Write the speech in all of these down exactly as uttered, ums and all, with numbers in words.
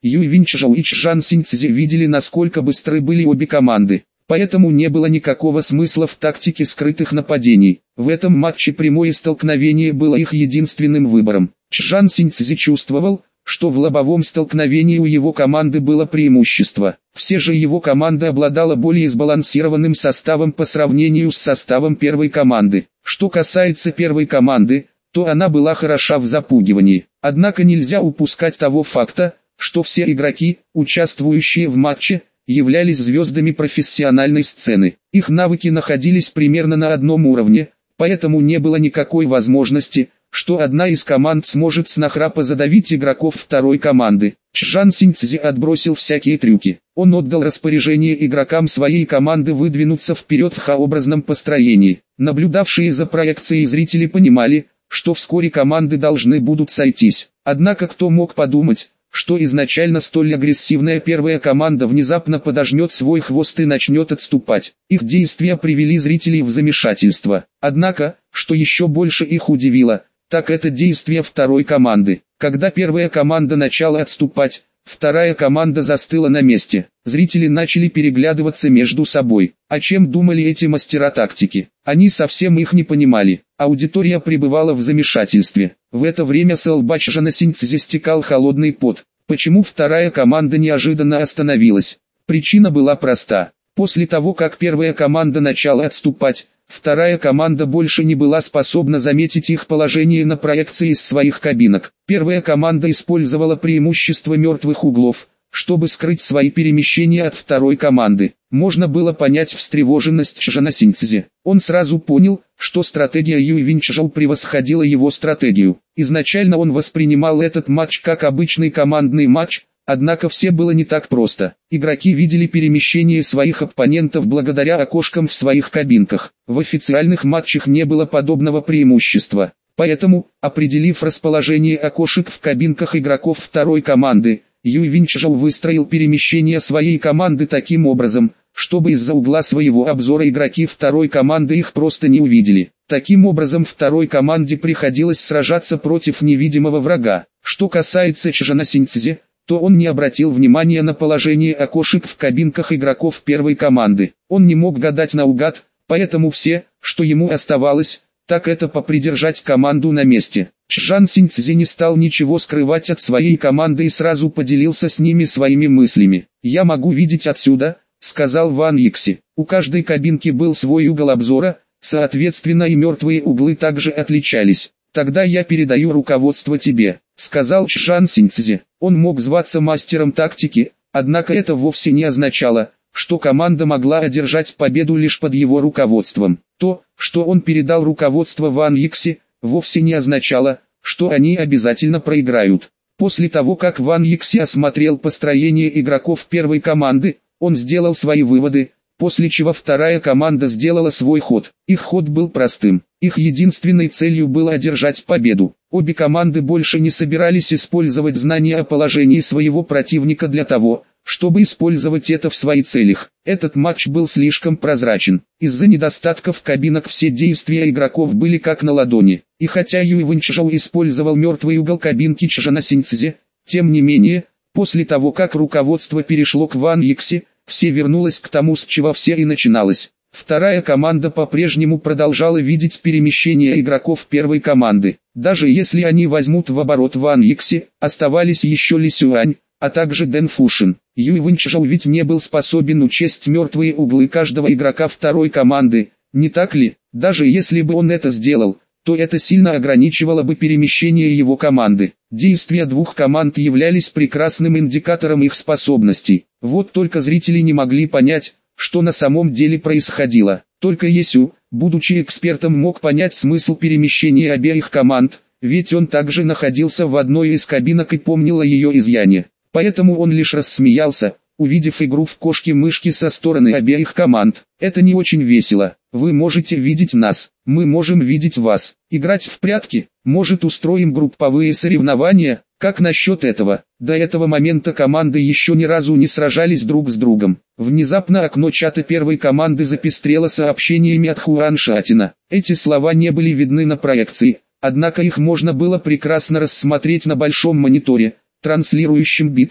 Юй Винчжоу и Чжан Синьцзи видели, насколько быстры были обе команды. Поэтому не было никакого смысла в тактике скрытых нападений. В этом матче прямое столкновение было их единственным выбором. Чжан Синьцзи чувствовал, что в лобовом столкновении у его команды было преимущество. Все же его команда обладала более сбалансированным составом по сравнению с составом первой команды. Что касается первой команды, то она была хороша в запугивании. Однако нельзя упускать того факта, что все игроки, участвующие в матче, являлись звездами профессиональной сцены. Их навыки находились примерно на одном уровне, поэтому не было никакой возможности, что одна из команд сможет с нахрапа задавить игроков второй команды. Чжан Синьцзи отбросил всякие трюки. Он отдал распоряжение игрокам своей команды выдвинуться вперед в Х-образном построении. Наблюдавшие за проекцией зрители понимали, что вскоре команды должны будут сойтись. Однако кто мог подумать, что изначально столь агрессивная первая команда внезапно подожмет свой хвост и начнет отступать. Их действия привели зрителей в замешательство. Однако, что еще больше их удивило, так это действия второй команды. Когда первая команда начала отступать, вторая команда застыла на месте. Зрители начали переглядываться между собой. О чем думали эти мастера тактики? Они совсем их не понимали. Аудитория пребывала в замешательстве. В это время с лба Чжана Синьцзи стекал холодный пот. Почему вторая команда неожиданно остановилась? Причина была проста. После того, как первая команда начала отступать, вторая команда больше не была способна заметить их положение на проекции из своих кабинок. Первая команда использовала преимущество мертвых углов, чтобы скрыть свои перемещения от второй команды. Можно было понять встревоженность Чжана Синьцзи. Он сразу понял, что стратегия Юй Винчжоу превосходила его стратегию. Изначально он воспринимал этот матч как обычный командный матч, однако все было не так просто. Игроки видели перемещение своих оппонентов благодаря окошкам в своих кабинках. В официальных матчах не было подобного преимущества. Поэтому, определив расположение окошек в кабинках игроков второй команды, Юй Винчжоу выстроил перемещение своей команды таким образом, чтобы из-за угла своего обзора игроки второй команды их просто не увидели. Таким образом второй команде приходилось сражаться против невидимого врага. Что касается Чжана Синьцзи, то он не обратил внимания на положение окошек в кабинках игроков первой команды. Он не мог гадать наугад, поэтому все, что ему оставалось, так это попридержать команду на месте. Чжан Синьцзи не стал ничего скрывать от своей команды и сразу поделился с ними своими мыслями. «Я могу видеть отсюда», — сказал Ван Йикси. У каждой кабинки был свой угол обзора, соответственно и мертвые углы также отличались. «Тогда я передаю руководство тебе», — сказал Чжан Синьцзи. Он мог зваться мастером тактики, однако это вовсе не означало, что команда могла одержать победу лишь под его руководством. То, что он передал руководство Ван Йикси, вовсе не означало, что они обязательно проиграют. После того, как Ван Йикси осмотрел построение игроков первой команды, он сделал свои выводы, после чего вторая команда сделала свой ход. Их ход был простым. Их единственной целью было одержать победу. Обе команды больше не собирались использовать знания о положении своего противника для того, чтобы использовать это в своих целях. Этот матч был слишком прозрачен. Из-за недостатков кабинок все действия игроков были как на ладони. И хотя Юй Винчжоу использовал мертвый угол кабинки Чжана Синьцзи, тем не менее, после того как руководство перешло к Ван Йикси, все вернулось к тому, с чего все и начиналось. Вторая команда по-прежнему продолжала видеть перемещение игроков первой команды. Даже если они возьмут в оборот Ван Йикси, оставались еще Ли Сюань, а также Дэн Фушин. Юй Винчжоу ведь не был способен учесть мертвые углы каждого игрока второй команды, не так ли? Даже если бы он это сделал, то это сильно ограничивало бы перемещение его команды. Действия двух команд являлись прекрасным индикатором их способностей. Вот только зрители не могли понять, что на самом деле происходило. Только Есю, будучи экспертом, мог понять смысл перемещения обеих команд, ведь он также находился в одной из кабинок и помнил о ее изъяне. Поэтому он лишь рассмеялся, увидев игру в кошки-мышки со стороны обеих команд. Это не очень весело. Вы можете видеть нас, мы можем видеть вас. Играть в прятки, может устроим групповые соревнования, как насчет этого? До этого момента команды еще ни разу не сражались друг с другом. Внезапно окно чата первой команды запестрело сообщениями от Хуан Шатина. Эти слова не были видны на проекции, однако их можно было прекрасно рассмотреть на большом мониторе, транслирующем битву.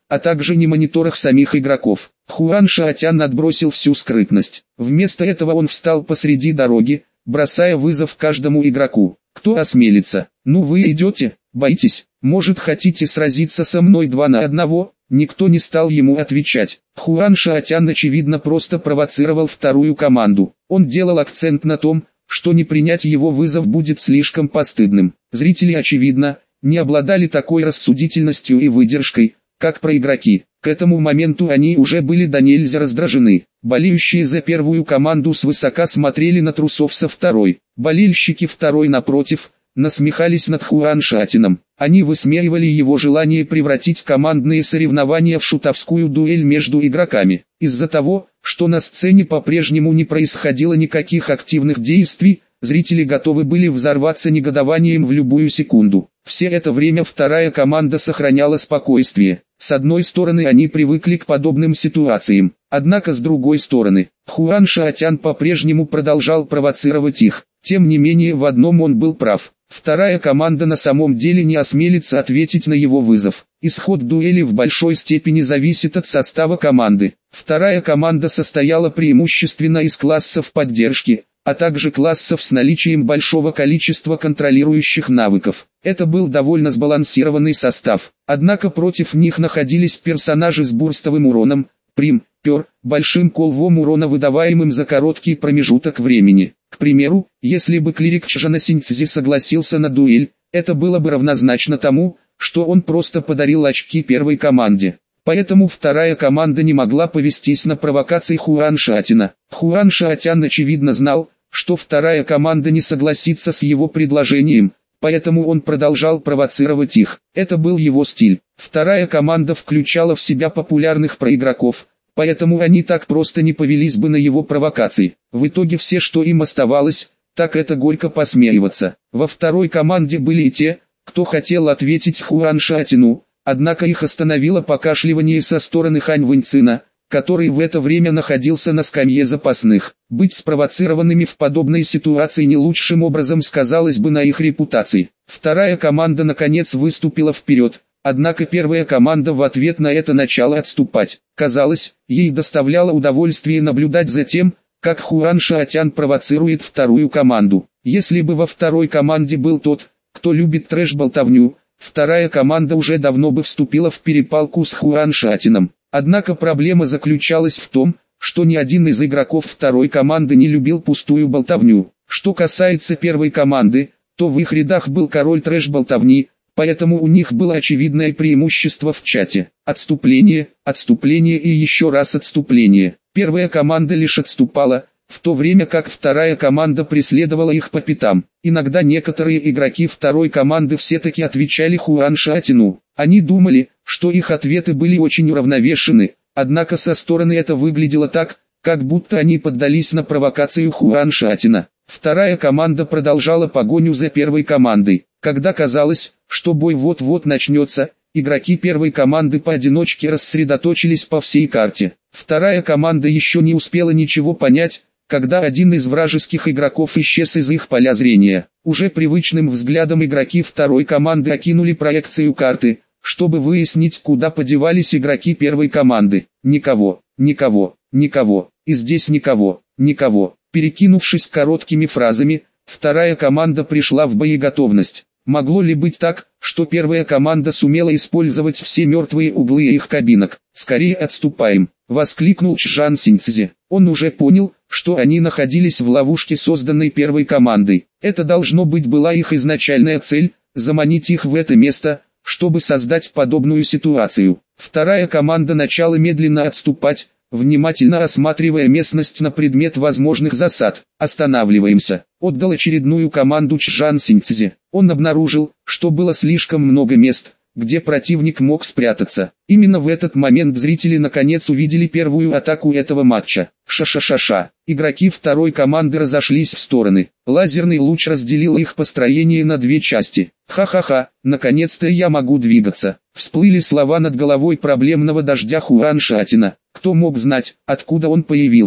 а также не мониторах самих игроков. Хуан Шаотян отбросил всю скрытность. Вместо этого он встал посреди дороги, бросая вызов каждому игроку. Кто осмелится? Ну вы идете? Боитесь? Может, хотите сразиться со мной два на одного? Никто не стал ему отвечать. Хуан Шаотян очевидно просто провоцировал вторую команду. Он делал акцент на том, что не принять его вызов будет слишком постыдным. Зрители, очевидно, не обладали такой рассудительностью и выдержкой, как проигроки. К этому моменту они уже были до нельзя раздражены. Болеющие за первую команду свысока смотрели на трусов со второй. Болельщики второй, напротив, насмехались над Хуан Шаотяном. Они высмеивали его желание превратить командные соревнования в шутовскую дуэль между игроками. Из-за того, что на сцене по-прежнему не происходило никаких активных действий, зрители готовы были взорваться негодованием в любую секунду. Все это время вторая команда сохраняла спокойствие. С одной стороны, они привыкли к подобным ситуациям, однако с другой стороны, Хуан Шаотян по-прежнему продолжал провоцировать их. Тем не менее, в одном он был прав. Вторая команда на самом деле не осмелится ответить на его вызов. Исход дуэли в большой степени зависит от состава команды. Вторая команда состояла преимущественно из классов поддержки, а также классов с наличием большого количества контролирующих навыков. Это был довольно сбалансированный состав. Однако против них находились персонажи с бурстовым уроном, прим, пер, большим колвом урона, выдаваемым за короткий промежуток времени. К примеру, если бы клирик Чжана Синьцзи согласился на дуэль, это было бы равнозначно тому, что он просто подарил очки первой команде. Поэтому вторая команда не могла повестись на провокации Хуан Шаотяна. Хуан Шаотян очевидно знал, что вторая команда не согласится с его предложением, поэтому он продолжал провоцировать их. Это был его стиль. Вторая команда включала в себя популярных проигроков, поэтому они так просто не повелись бы на его провокации. В итоге все, что им оставалось, так это горько посмеиваться. Во второй команде были и те, кто хотел ответить Хуан Шаотяну, однако их остановило покашливание со стороны Хань Вэньцина, который в это время находился на скамье запасных. Быть спровоцированными в подобной ситуации не лучшим образом сказалось бы на их репутации. Вторая команда наконец выступила вперед, однако первая команда в ответ на это начала отступать. Казалось, ей доставляло удовольствие наблюдать за тем, как Хуан Шаотян провоцирует вторую команду. Если бы во второй команде был тот, кто любит трэш-болтовню, вторая команда уже давно бы вступила в перепалку с Хуан Шаотяном. Однако проблема заключалась в том, что ни один из игроков второй команды не любил пустую болтовню. Что касается первой команды, то в их рядах был король трэш-болтовни, поэтому у них было очевидное преимущество в чате. Отступление, отступление и еще раз отступление. Первая команда лишь отступала, в то время как вторая команда преследовала их по пятам. Иногда некоторые игроки второй команды все-таки отвечали Хуан Шаотяну. Они думали, что их ответы были очень уравновешены, однако со стороны это выглядело так, как будто они поддались на провокацию Хуан Шаотяна. Вторая команда продолжала погоню за первой командой. Когда казалось, что бой вот-вот начнется, игроки первой команды поодиночке рассредоточились по всей карте. Вторая команда еще не успела ничего понять, когда один из вражеских игроков исчез из их поля зрения. Уже привычным взглядом игроки второй команды окинули проекцию карты, чтобы выяснить, куда подевались игроки первой команды. Никого, никого, никого, и здесь никого, никого. Перекинувшись короткими фразами, вторая команда пришла в боеготовность. Могло ли быть так, что первая команда сумела использовать все мертвые углы их кабинок? «Скорее отступаем!» — воскликнул Чжан Синьцзи. Он уже понял, что они находились в ловушке, созданной первой командой. Это должно быть была их изначальная цель — заманить их в это место, чтобы создать подобную ситуацию. Вторая команда начала медленно отступать, внимательно осматривая местность на предмет возможных засад. «Останавливаемся», — отдал очередную команду Чжан Синьцзи. Он обнаружил, что было слишком много мест, где противник мог спрятаться. Именно в этот момент зрители наконец увидели первую атаку этого матча. Ша-ша-ша-ша. Игроки второй команды разошлись в стороны. Лазерный луч разделил их построение на две части. «Ха-ха-ха, наконец-то я могу двигаться». Всплыли слова над головой проблемного дождя Хуан Шаотяна. Кто мог знать, откуда он появился?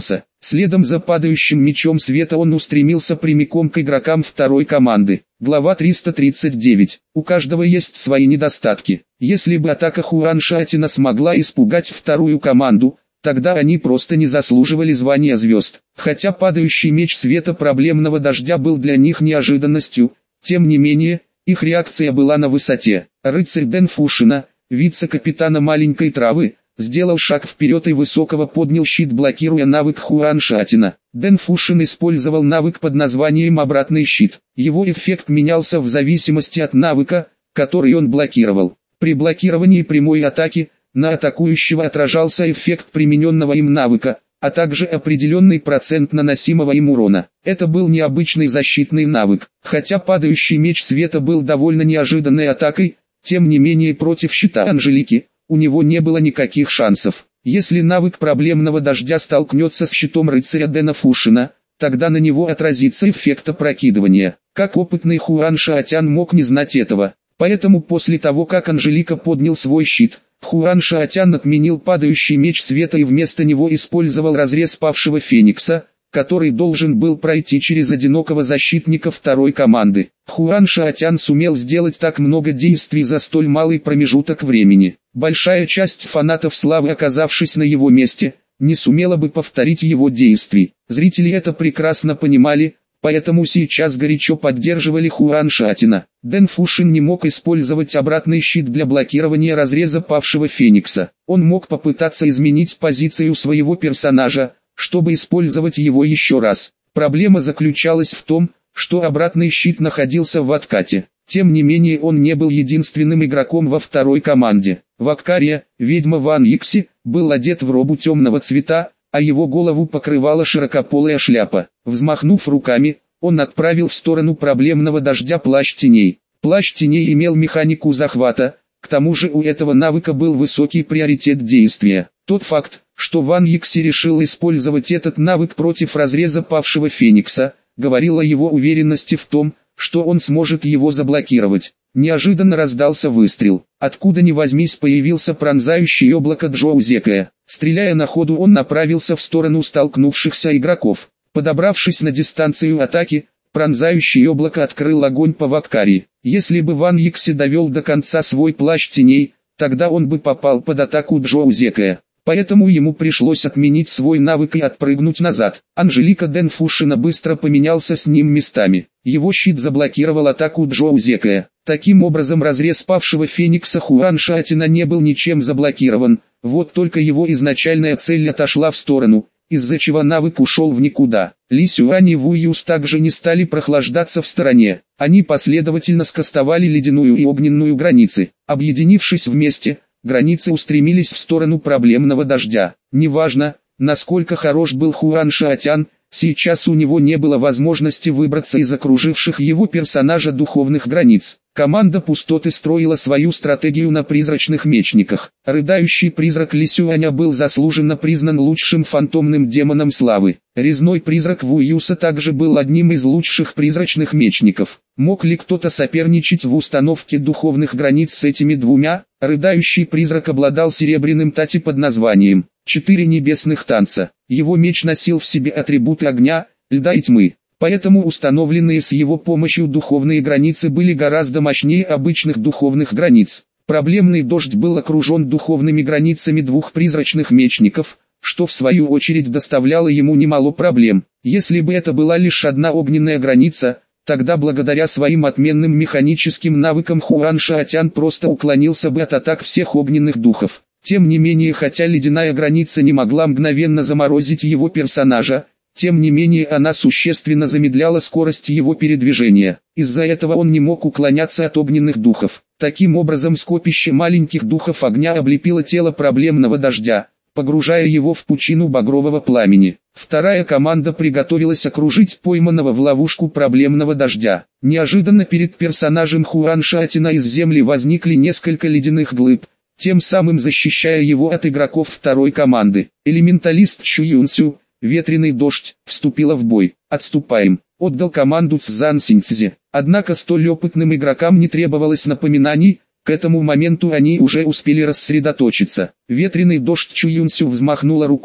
Следом за падающим мечом света он устремился прямиком к игрокам второй команды. Глава триста тридцать девять. У каждого есть свои недостатки. Если бы атака Хуан Шаотина смогла испугать вторую команду, тогда они просто не заслуживали звания звезд. Хотя падающий меч света проблемного дождя был для них неожиданностью, тем не менее, их реакция была на высоте. Рыцарь Дэн Фушина, вице-капитана маленькой травы, сделал шаг вперед и высокого поднял щит, блокируя навык Хуан Шаотина. Дэн Фушин использовал навык под названием «Обратный щит». Его эффект менялся в зависимости от навыка, который он блокировал. При блокировании прямой атаки, на атакующего отражался эффект примененного им навыка, а также определенный процент наносимого им урона. Это был необычный защитный навык. Хотя падающий меч света был довольно неожиданной атакой, тем не менее против щита Анжелики, у него не было никаких шансов. Если навык проблемного дождя столкнется с щитом рыцаря Дэна Фушина, тогда на него отразится эффект опрокидывания. Как опытный Хуан Шаотян мог не знать этого? Поэтому после того, как Анжелика поднял свой щит, Хуан Шаотян отменил падающий меч света и вместо него использовал разрез павшего феникса, который должен был пройти через одинокого защитника второй команды. Хуан Шаотян сумел сделать так много действий за столь малый промежуток времени. Большая часть фанатов славы, оказавшись на его месте, не сумела бы повторить его действий. Зрители это прекрасно понимали, поэтому сейчас горячо поддерживали Хуан Шаотина. Дэн Фушин не мог использовать обратный щит для блокирования разреза павшего феникса. Он мог попытаться изменить позицию своего персонажа, чтобы использовать его еще раз. Проблема заключалась в том, что обратный щит находился в откате. Тем не менее он не был единственным игроком во второй команде. Ваккария, ведьма Ван Йикси, был одет в робу темного цвета, а его голову покрывала широкополая шляпа. Взмахнув руками, он отправил в сторону проблемного дождя плащ теней. Плащ теней имел механику захвата, к тому же у этого навыка был высокий приоритет действия. Тот факт, что Ван Йикси решил использовать этот навык против разреза павшего феникса, говорил о его уверенности в том, что он сможет его заблокировать. Неожиданно раздался выстрел. Откуда ни возьмись появился пронзающий облако Джоу Зекая. Стреляя на ходу, он направился в сторону столкнувшихся игроков. Подобравшись на дистанцию атаки, пронзающий облако открыл огонь по Ваккарии. Если бы Ван Йикси довел до конца свой плащ теней, тогда он бы попал под атаку Джоу Зекая. Поэтому ему пришлось отменить свой навык и отпрыгнуть назад. Анжелика Дэн Фушина быстро поменялся с ним местами. Его щит заблокировал атаку Джоу Зекая. Таким образом разрез павшего феникса Хуан Шаотина не был ничем заблокирован, вот только его изначальная цель отошла в сторону, из-за чего навык ушел в никуда. Ли Сюань и Ву Юс также не стали прохлаждаться в стороне. Они последовательно скастовали ледяную и огненную границы. Объединившись вместе, границы устремились в сторону проблемного дождя. Неважно, насколько хорош был Хуан Шаотян, сейчас у него не было возможности выбраться из окруживших его персонажа духовных границ. Команда Пустоты строила свою стратегию на призрачных мечниках. Рыдающий призрак Ли Сюаня был заслуженно признан лучшим фантомным демоном славы. Резной призрак Ву Юса также был одним из лучших призрачных мечников. Мог ли кто-то соперничать в установке духовных границ с этими двумя? Рыдающий призрак обладал серебряным тати под названием «Четыре небесных танца». Его меч носил в себе атрибуты огня, льда и тьмы. Поэтому установленные с его помощью духовные границы были гораздо мощнее обычных духовных границ. Проблемный дождь был окружен духовными границами двух призрачных мечников, что в свою очередь доставляло ему немало проблем. Если бы это была лишь одна огненная граница, тогда благодаря своим отменным механическим навыкам Хуан Шаотян просто уклонился бы от атак всех огненных духов. Тем не менее, хотя ледяная граница не могла мгновенно заморозить его персонажа, тем не менее она существенно замедляла скорость его передвижения. Из-за этого он не мог уклоняться от огненных духов. Таким образом скопище маленьких духов огня облепило тело проблемного дождя, погружая его в пучину багрового пламени. Вторая команда приготовилась окружить пойманного в ловушку проблемного дождя. Неожиданно перед персонажем Хуан Шаотина из земли возникли несколько ледяных глыб, тем самым защищая его от игроков второй команды. Элементалист Чу Юнсю, ветреный дождь, вступила в бой. «Отступаем», — отдал команду Цзан Синьцзи. Однако столь опытным игрокам не требовалось напоминаний, к этому моменту они уже успели рассредоточиться. Ветреный дождь Чу Юнсю взмахнула рукой,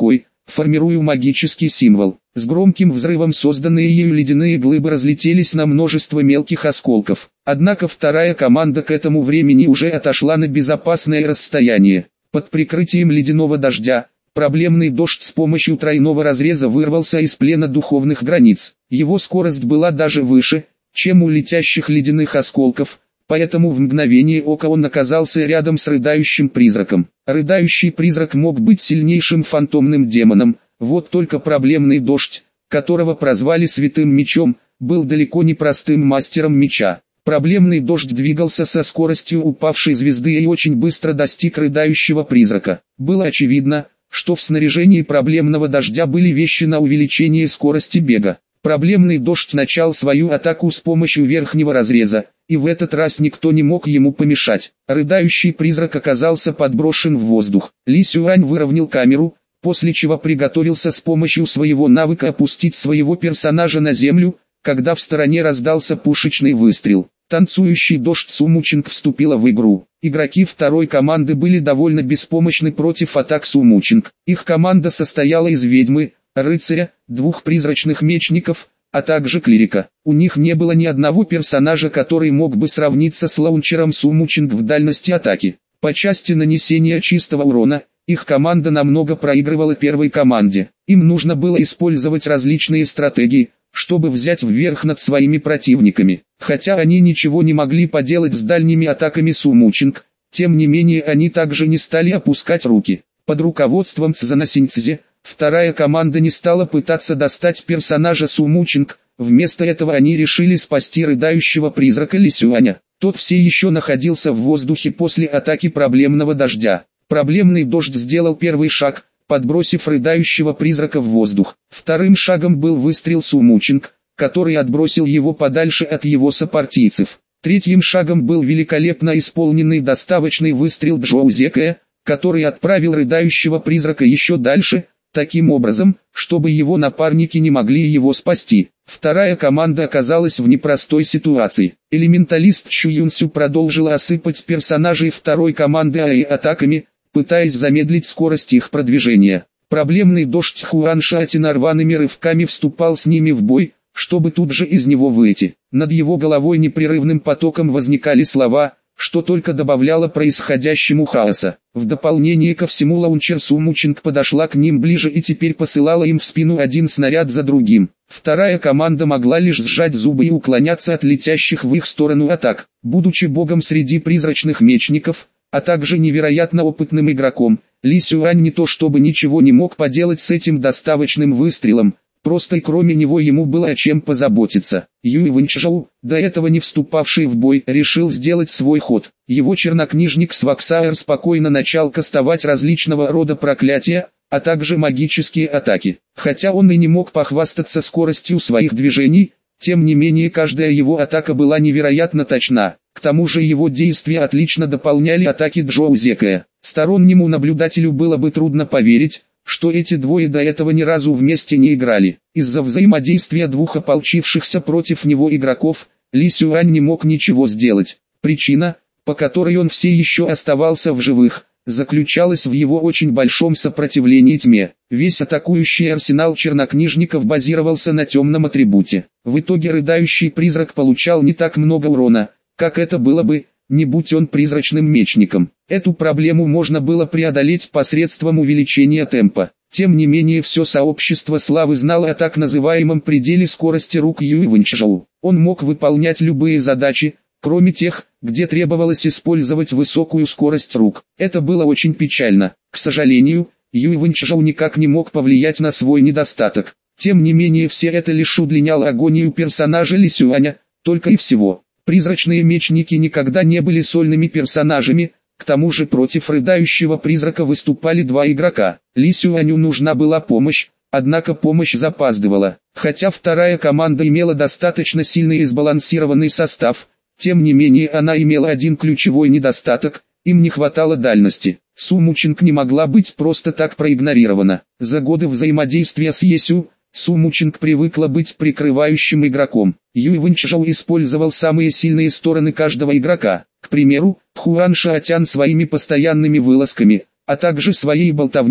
формируя магический символ. С громким взрывом созданные ею ледяные глыбы разлетелись на множество мелких осколков. Однако вторая команда к этому времени уже отошла на безопасное расстояние. Под прикрытием ледяного дождя, проблемный дождь с помощью тройного разреза вырвался из плена духовных границ. Его скорость была даже выше, чем у летящих ледяных осколков, поэтому в мгновение ока он оказался рядом с рыдающим призраком. Рыдающий призрак мог быть сильнейшим фантомным демоном, вот только проблемный дождь, которого прозвали Святым Мечом, был далеко не простым мастером меча. Проблемный дождь двигался со скоростью упавшей звезды и очень быстро достиг рыдающего призрака. Было очевидно, что в снаряжении проблемного дождя были вещи на увеличение скорости бега. Проблемный дождь начал свою атаку с помощью верхнего разреза, и в этот раз никто не мог ему помешать. Рыдающий призрак оказался подброшен в воздух. Ли Сюань выровнял камеру, после чего приготовился с помощью своего навыка опустить своего персонажа на землю, когда в стороне раздался пушечный выстрел. Танцующий дождь Сумучинг вступила в игру. Игроки второй команды были довольно беспомощны против атак Сумучинг. Их команда состояла из ведьмы, рыцаря, двух призрачных мечников, а также клирика. У них не было ни одного персонажа, который мог бы сравниться с лаунчером Сумучинг в дальности атаки. По части нанесения чистого урона, их команда намного проигрывала первой команде. Им нужно было использовать различные стратегии, чтобы взять вверх над своими противниками. Хотя они ничего не могли поделать с дальними атаками Сумучинг, тем не менее они также не стали опускать руки. Под руководством Цзанасиньцзи, вторая команда не стала пытаться достать персонажа Сумучинг, вместо этого они решили спасти рыдающего призрака Ли Сюаня. Тот все еще находился в воздухе после атаки проблемного дождя. Проблемный дождь сделал первый шаг, подбросив рыдающего призрака в воздух. Вторым шагом был выстрел Сумучинг, который отбросил его подальше от его сопартийцев. Третьим шагом был великолепно исполненный доставочный выстрел Джоу Зекая, который отправил рыдающего призрака еще дальше, таким образом, чтобы его напарники не могли его спасти. Вторая команда оказалась в непростой ситуации. Элементалист Чу Юнсю продолжила осыпать персонажей второй команды эй атаками, пытаясь замедлить скорость их продвижения. Проблемный дождь Хуан Шатина рваными рывками вступал с ними в бой, чтобы тут же из него выйти. Над его головой непрерывным потоком возникали слова, что только добавляло происходящему хаоса. В дополнение ко всему лаунчер Сумучинг подошла к ним ближе и теперь посылала им в спину один снаряд за другим. Вторая команда могла лишь сжать зубы и уклоняться от летящих в их сторону атак. Будучи богом среди призрачных мечников, а также невероятно опытным игроком, Ли Сюань не то чтобы ничего не мог поделать с этим доставочным выстрелом, просто и кроме него ему было о чем позаботиться. Юй Вэньчжоу, до этого не вступавший в бой, решил сделать свой ход. Его чернокнижник Сваксаер спокойно начал кастовать различного рода проклятия, а также магические атаки. Хотя он и не мог похвастаться скоростью своих движений, тем не менее каждая его атака была невероятно точна. К тому же его действия отлично дополняли атаки Джоу Зекая. Стороннему наблюдателю было бы трудно поверить, что эти двое до этого ни разу вместе не играли. Из-за взаимодействия двух ополчившихся против него игроков, Ли Сюань не мог ничего сделать. Причина, по которой он все еще оставался в живых, заключалась в его очень большом сопротивлении тьме. Весь атакующий арсенал чернокнижников базировался на темном атрибуте. В итоге рыдающий призрак получал не так много урона, как это было бы, не будь он призрачным мечником. Эту проблему можно было преодолеть посредством увеличения темпа. Тем не менее все сообщество славы знало о так называемом пределе скорости рук Юй Вэньчжоу. Он мог выполнять любые задачи, кроме тех, где требовалось использовать высокую скорость рук. Это было очень печально. К сожалению, Юй Вэньчжоу никак не мог повлиять на свой недостаток. Тем не менее все это лишь удлиняло агонию персонажа Ли Сюаня, только и всего. Призрачные мечники никогда не были сольными персонажами, к тому же против рыдающего призрака выступали два игрока. Ли Сюаню нужна была помощь, однако помощь запаздывала. Хотя вторая команда имела достаточно сильный и сбалансированный состав, тем не менее она имела один ключевой недостаток, им не хватало дальности. Сумучинг не могла быть просто так проигнорирована. За годы взаимодействия с Есю, Сумучинг привыкла быть прикрывающим игроком. Юй Вэньчжоу использовал самые сильные стороны каждого игрока. К примеру, Хуан Шаотян своими постоянными вылазками, а также своей болтовней,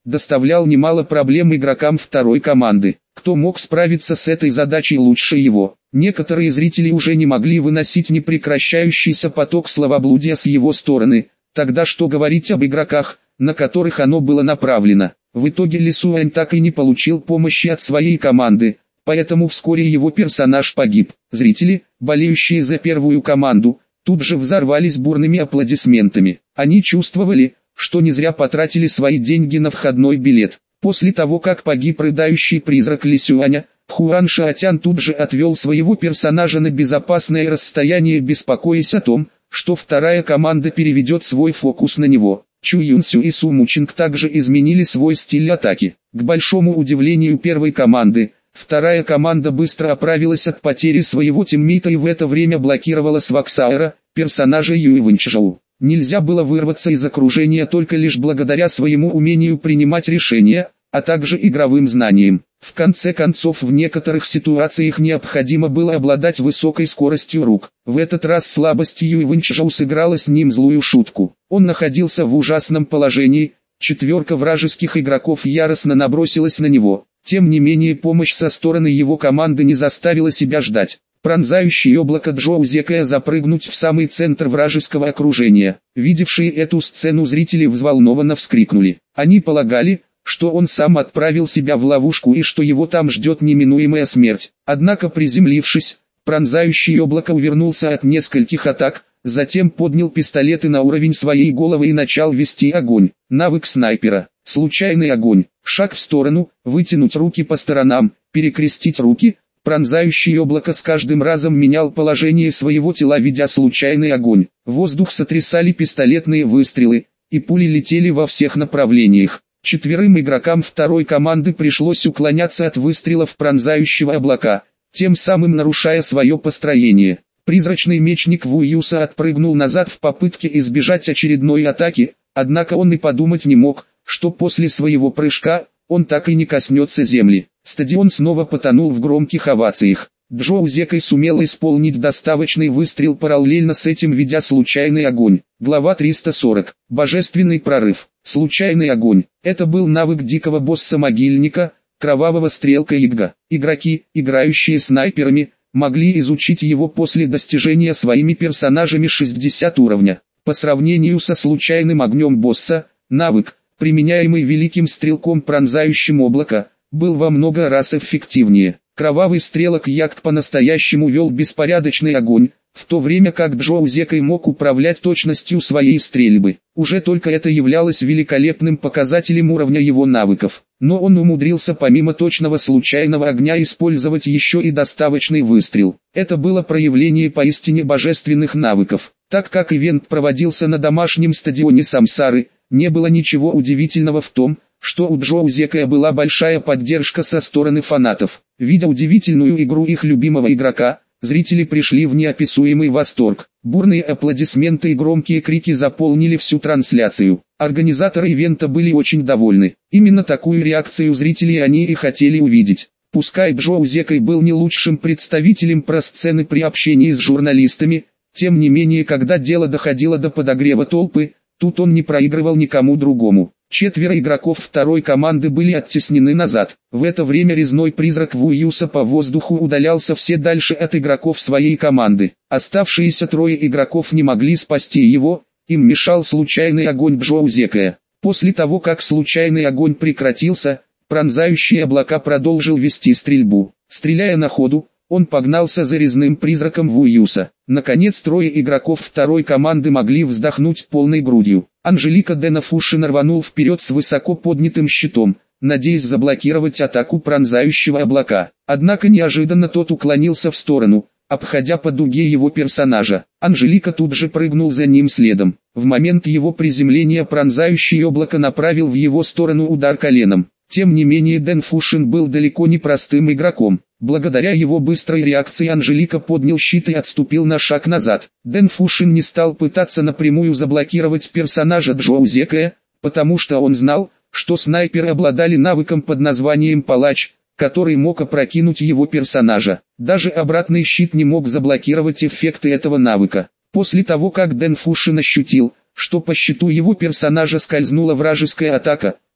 доставлял немало проблем игрокам второй команды. Кто мог справиться с этой задачей лучше его? Некоторые зрители уже не могли выносить непрекращающийся поток словоблудия с его стороны, тогда что говорить об игроках, на которых оно было направлено. В итоге Ли Суань так и не получил помощи от своей команды, поэтому вскоре его персонаж погиб. Зрители, болеющие за первую команду, тут же взорвались бурными аплодисментами. Они чувствовали, что не зря потратили свои деньги на входной билет. После того, как погиб рыдающий призрак Ли Сюаня, Хуан Шаотян тут же отвел своего персонажа на безопасное расстояние, беспокоясь о том, что вторая команда переведет свой фокус на него. Чу Юнсю и Су Мучинг также изменили свой стиль атаки. К большому удивлению первой команды, вторая команда быстро оправилась от потери своего тиммейта и в это время блокировала Сваксаера, персонажа Юй Вэньчжоу. Нельзя было вырваться из окружения только лишь благодаря своему умению принимать решения, а также игровым знаниям. В конце концов, в некоторых ситуациях необходимо было обладать высокой скоростью рук. В этот раз слабость Юй Вэньчжоу сыграла с ним злую шутку. Он находился в ужасном положении, четверка вражеских игроков яростно набросилась на него. Тем не менее, помощь со стороны его команды не заставила себя ждать. Пронзающее облако Джоу Зекая запрыгнуть в самый центр вражеского окружения. Видевшие эту сцену зрители взволнованно вскрикнули. Они полагали, что он сам отправил себя в ловушку и что его там ждет неминуемая смерть. Однако, приземлившись, пронзающее облако увернулся от нескольких атак, затем поднял пистолеты на уровень своей головы и начал вести огонь. Навык снайпера. Случайный огонь. Шаг в сторону, вытянуть руки по сторонам, перекрестить руки. Пронзающее облако с каждым разом менял положение своего тела, ведя случайный огонь. Воздух сотрясали пистолетные выстрелы, и пули летели во всех направлениях. Четверым игрокам второй команды пришлось уклоняться от выстрелов пронзающего облака, тем самым нарушая свое построение. Призрачный мечник Ву Юса отпрыгнул назад в попытке избежать очередной атаки, однако он и подумать не мог, что после своего прыжка, он так и не коснется земли. Стадион снова потонул в громких овациях. Джоу Зекай сумел исполнить доставочный выстрел, параллельно с этим ведя случайный огонь. Глава триста сорок. Божественный прорыв. Случайный огонь. Это был навык дикого босса-могильника, кровавого стрелка Игга. Игроки, играющие снайперами, могли изучить его после достижения своими персонажами шестьдесят уровня. По сравнению со случайным огнем босса, навык, применяемый великим стрелком пронзающим облако, был во много раз эффективнее. Кровавый стрелок Ягд по-настоящему вел беспорядочный огонь, в то время как Джоу Зекай мог управлять точностью своей стрельбы. Уже только это являлось великолепным показателем уровня его навыков. Но он умудрился помимо точного случайного огня использовать еще и доставочный выстрел. Это было проявление поистине божественных навыков. Так как ивент проводился на домашнем стадионе Самсары, не было ничего удивительного в том, что у Джоу Зекая была большая поддержка со стороны фанатов. Видя удивительную игру их любимого игрока, зрители пришли в неописуемый восторг. Бурные аплодисменты и громкие крики заполнили всю трансляцию. Организаторы ивента были очень довольны. Именно такую реакцию зрителей они и хотели увидеть. Пускай Джоу Зекай был не лучшим представителем про-сцены при общении с журналистами, тем не менее, когда дело доходило до подогрева толпы, тут он не проигрывал никому другому. Четверо игроков второй команды были оттеснены назад. В это время резной призрак Ву Юса по воздуху удалялся все дальше от игроков своей команды. Оставшиеся трое игроков не могли спасти его, им мешал случайный огонь Джоу Зекая. После того, как случайный огонь прекратился, пронзающий облака продолжил вести стрельбу. Стреляя на ходу, он погнался за резным призраком Ву Юса. Наконец трое игроков второй команды могли вздохнуть полной грудью. Анжелика Дэна Фушин рванул вперед с высоко поднятым щитом, надеясь заблокировать атаку пронзающего облака. Однако неожиданно тот уклонился в сторону, обходя по дуге его персонажа. Анжелика тут же прыгнул за ним следом. В момент его приземления пронзающее облако направил в его сторону удар коленом. Тем не менее, Дэн Фушин был далеко не простым игроком. Благодаря его быстрой реакции Анжелика поднял щит и отступил на шаг назад. Дэн Фушин не стал пытаться напрямую заблокировать персонажа Джоу Зекая, потому что он знал, что снайперы обладали навыком под названием «Палач», который мог опрокинуть его персонажа. Даже обратный щит не мог заблокировать эффекты этого навыка. После того, как Дэн Фушин ощутил, что по щиту его персонажа скользнула вражеская атака,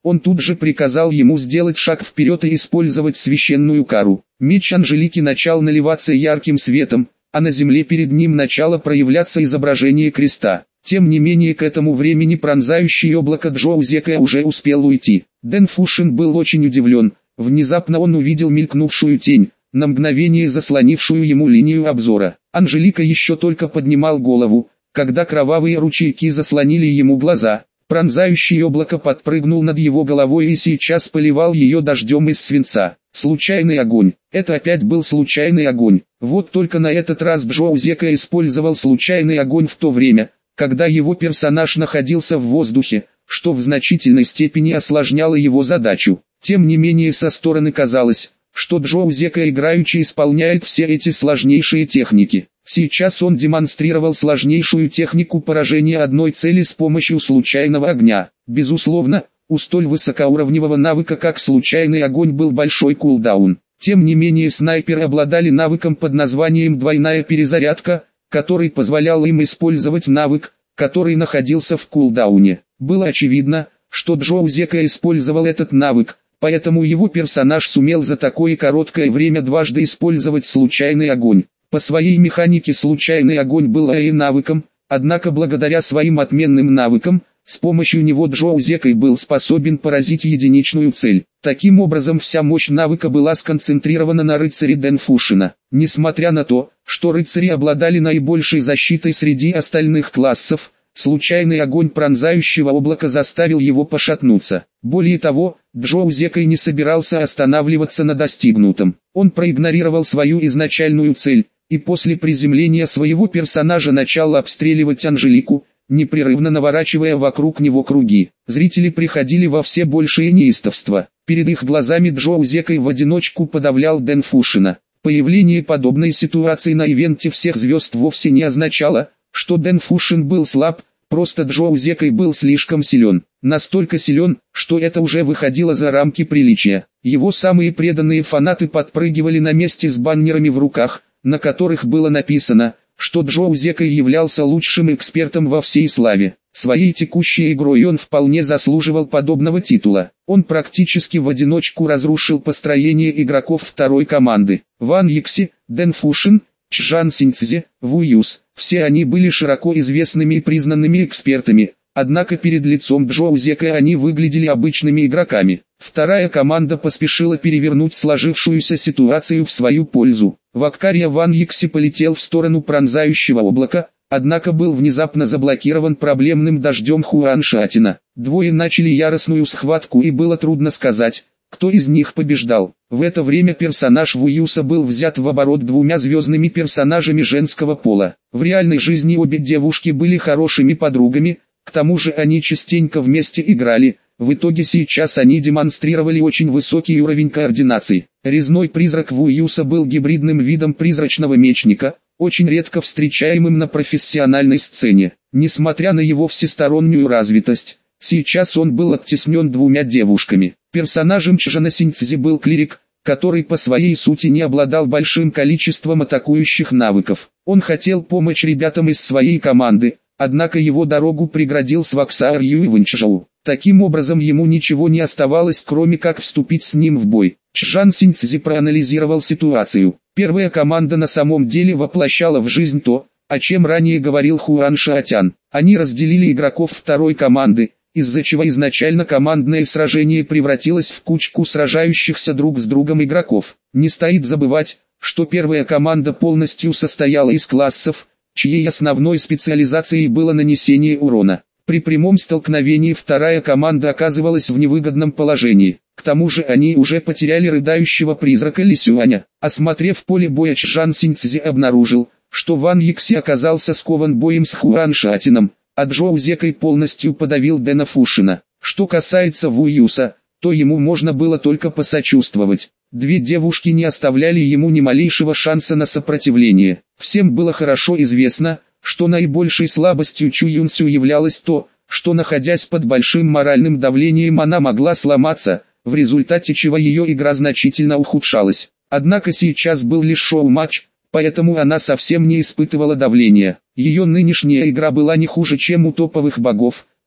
Он тут же приказал ему сделать шаг вперед и использовать священную кару. Меч Анжелики начал наливаться ярким светом, а на земле перед ним начало проявляться изображение креста. Тем не менее к этому времени пронзающее облако Джоузека уже успел уйти. Дэн Фушин был очень удивлен. Внезапно он увидел мелькнувшую тень, на мгновение заслонившую ему линию обзора. Анжелика еще только поднимал голову, когда кровавые ручейки заслонили ему глаза. Пронзающее облако подпрыгнул над его головой и сейчас поливал ее дождем из свинца. Случайный огонь. Это опять был случайный огонь. Вот только на этот раз Джоузека использовал случайный огонь в то время, когда его персонаж находился в воздухе, что в значительной степени осложняло его задачу. Тем не менее со стороны казалось, что Джоузека играючи исполняет все эти сложнейшие техники. Сейчас он демонстрировал сложнейшую технику поражения одной цели с помощью случайного огня. Безусловно, у столь высокоуровневого навыка как случайный огонь был большой кулдаун. Тем не менее снайперы обладали навыком под названием двойная перезарядка, который позволял им использовать навык, который находился в кулдауне. Было очевидно, что Джоузека использовал этот навык, поэтому его персонаж сумел за такое короткое время дважды использовать случайный огонь. По своей механике случайный огонь был эй навыком, однако благодаря своим отменным навыкам, с помощью него Джоузека был способен поразить единичную цель. Таким образом вся мощь навыка была сконцентрирована на рыцаре Дэн Фушина. Несмотря на то, что рыцари обладали наибольшей защитой среди остальных классов, случайный огонь пронзающего облака заставил его пошатнуться. Более того, Джоузека не собирался останавливаться на достигнутом. Он проигнорировал свою изначальную цель, и после приземления своего персонажа начал обстреливать Анжелику, непрерывно наворачивая вокруг него круги. Зрители приходили во все большее неистовство. Перед их глазами Джоузека в одиночку подавлял Дэн Фушина. Появление подобной ситуации на ивенте всех звезд вовсе не означало, что Дэн Фушин был слаб, просто Джоузека был слишком силен. Настолько силен, что это уже выходило за рамки приличия. Его самые преданные фанаты подпрыгивали на месте с баннерами в руках, на которых было написано, что Джоузека являлся лучшим экспертом во всей славе. Своей текущей игрой он вполне заслуживал подобного титула. Он практически в одиночку разрушил построение игроков второй команды. Ван Йикси, Дэн Фушин, Чжан Синьцзи, Ву Юс, все они были широко известными и признанными экспертами, однако перед лицом Джоузека они выглядели обычными игроками. Вторая команда поспешила перевернуть сложившуюся ситуацию в свою пользу. Ваккария Ван Йикси полетел в сторону пронзающего облака, однако был внезапно заблокирован проблемным дождем Хуан Шатина. Двое начали яростную схватку и было трудно сказать, кто из них побеждал. В это время персонаж Ву Юса был взят в оборот двумя звездными персонажами женского пола. В реальной жизни обе девушки были хорошими подругами, к тому же они частенько вместе играли. В итоге сейчас они демонстрировали очень высокий уровень координации. Резной призрак Ву Юса был гибридным видом призрачного мечника, очень редко встречаемым на профессиональной сцене. Несмотря на его всестороннюю развитость, сейчас он был оттеснен двумя девушками. Персонажем Чжана Синьцзи был клирик, который по своей сути не обладал большим количеством атакующих навыков. Он хотел помочь ребятам из своей команды, однако его дорогу преградил Сваксаар Юйванчжоу. Таким образом ему ничего не оставалось, кроме как вступить с ним в бой. Чжан Синьцзи проанализировал ситуацию. Первая команда на самом деле воплощала в жизнь то, о чем ранее говорил Хуан Шаотян. Они разделили игроков второй команды, из-за чего изначально командное сражение превратилось в кучку сражающихся друг с другом игроков. Не стоит забывать, что первая команда полностью состояла из классов, чьей основной специализацией было нанесение урона. При прямом столкновении вторая команда оказывалась в невыгодном положении. К тому же они уже потеряли рыдающего призрака Ли Сюаня. Осмотрев поле боя, Чжан Синьцзи обнаружил, что Ван Йикси оказался скован боем с Хуан Шатином, а Джоузека полностью подавил Дэна Фушина. Что касается Ву Юса, то ему можно было только посочувствовать. Две девушки не оставляли ему ни малейшего шанса на сопротивление. Всем было хорошо известно, что наибольшей слабостью Чу Юнсю являлось то, что находясь под большим моральным давлением она могла сломаться, в результате чего ее игра значительно ухудшалась. Однако сейчас был лишь шоу-матч, поэтому она совсем не испытывала давления. Ее нынешняя игра была не хуже, чем у топовых богов,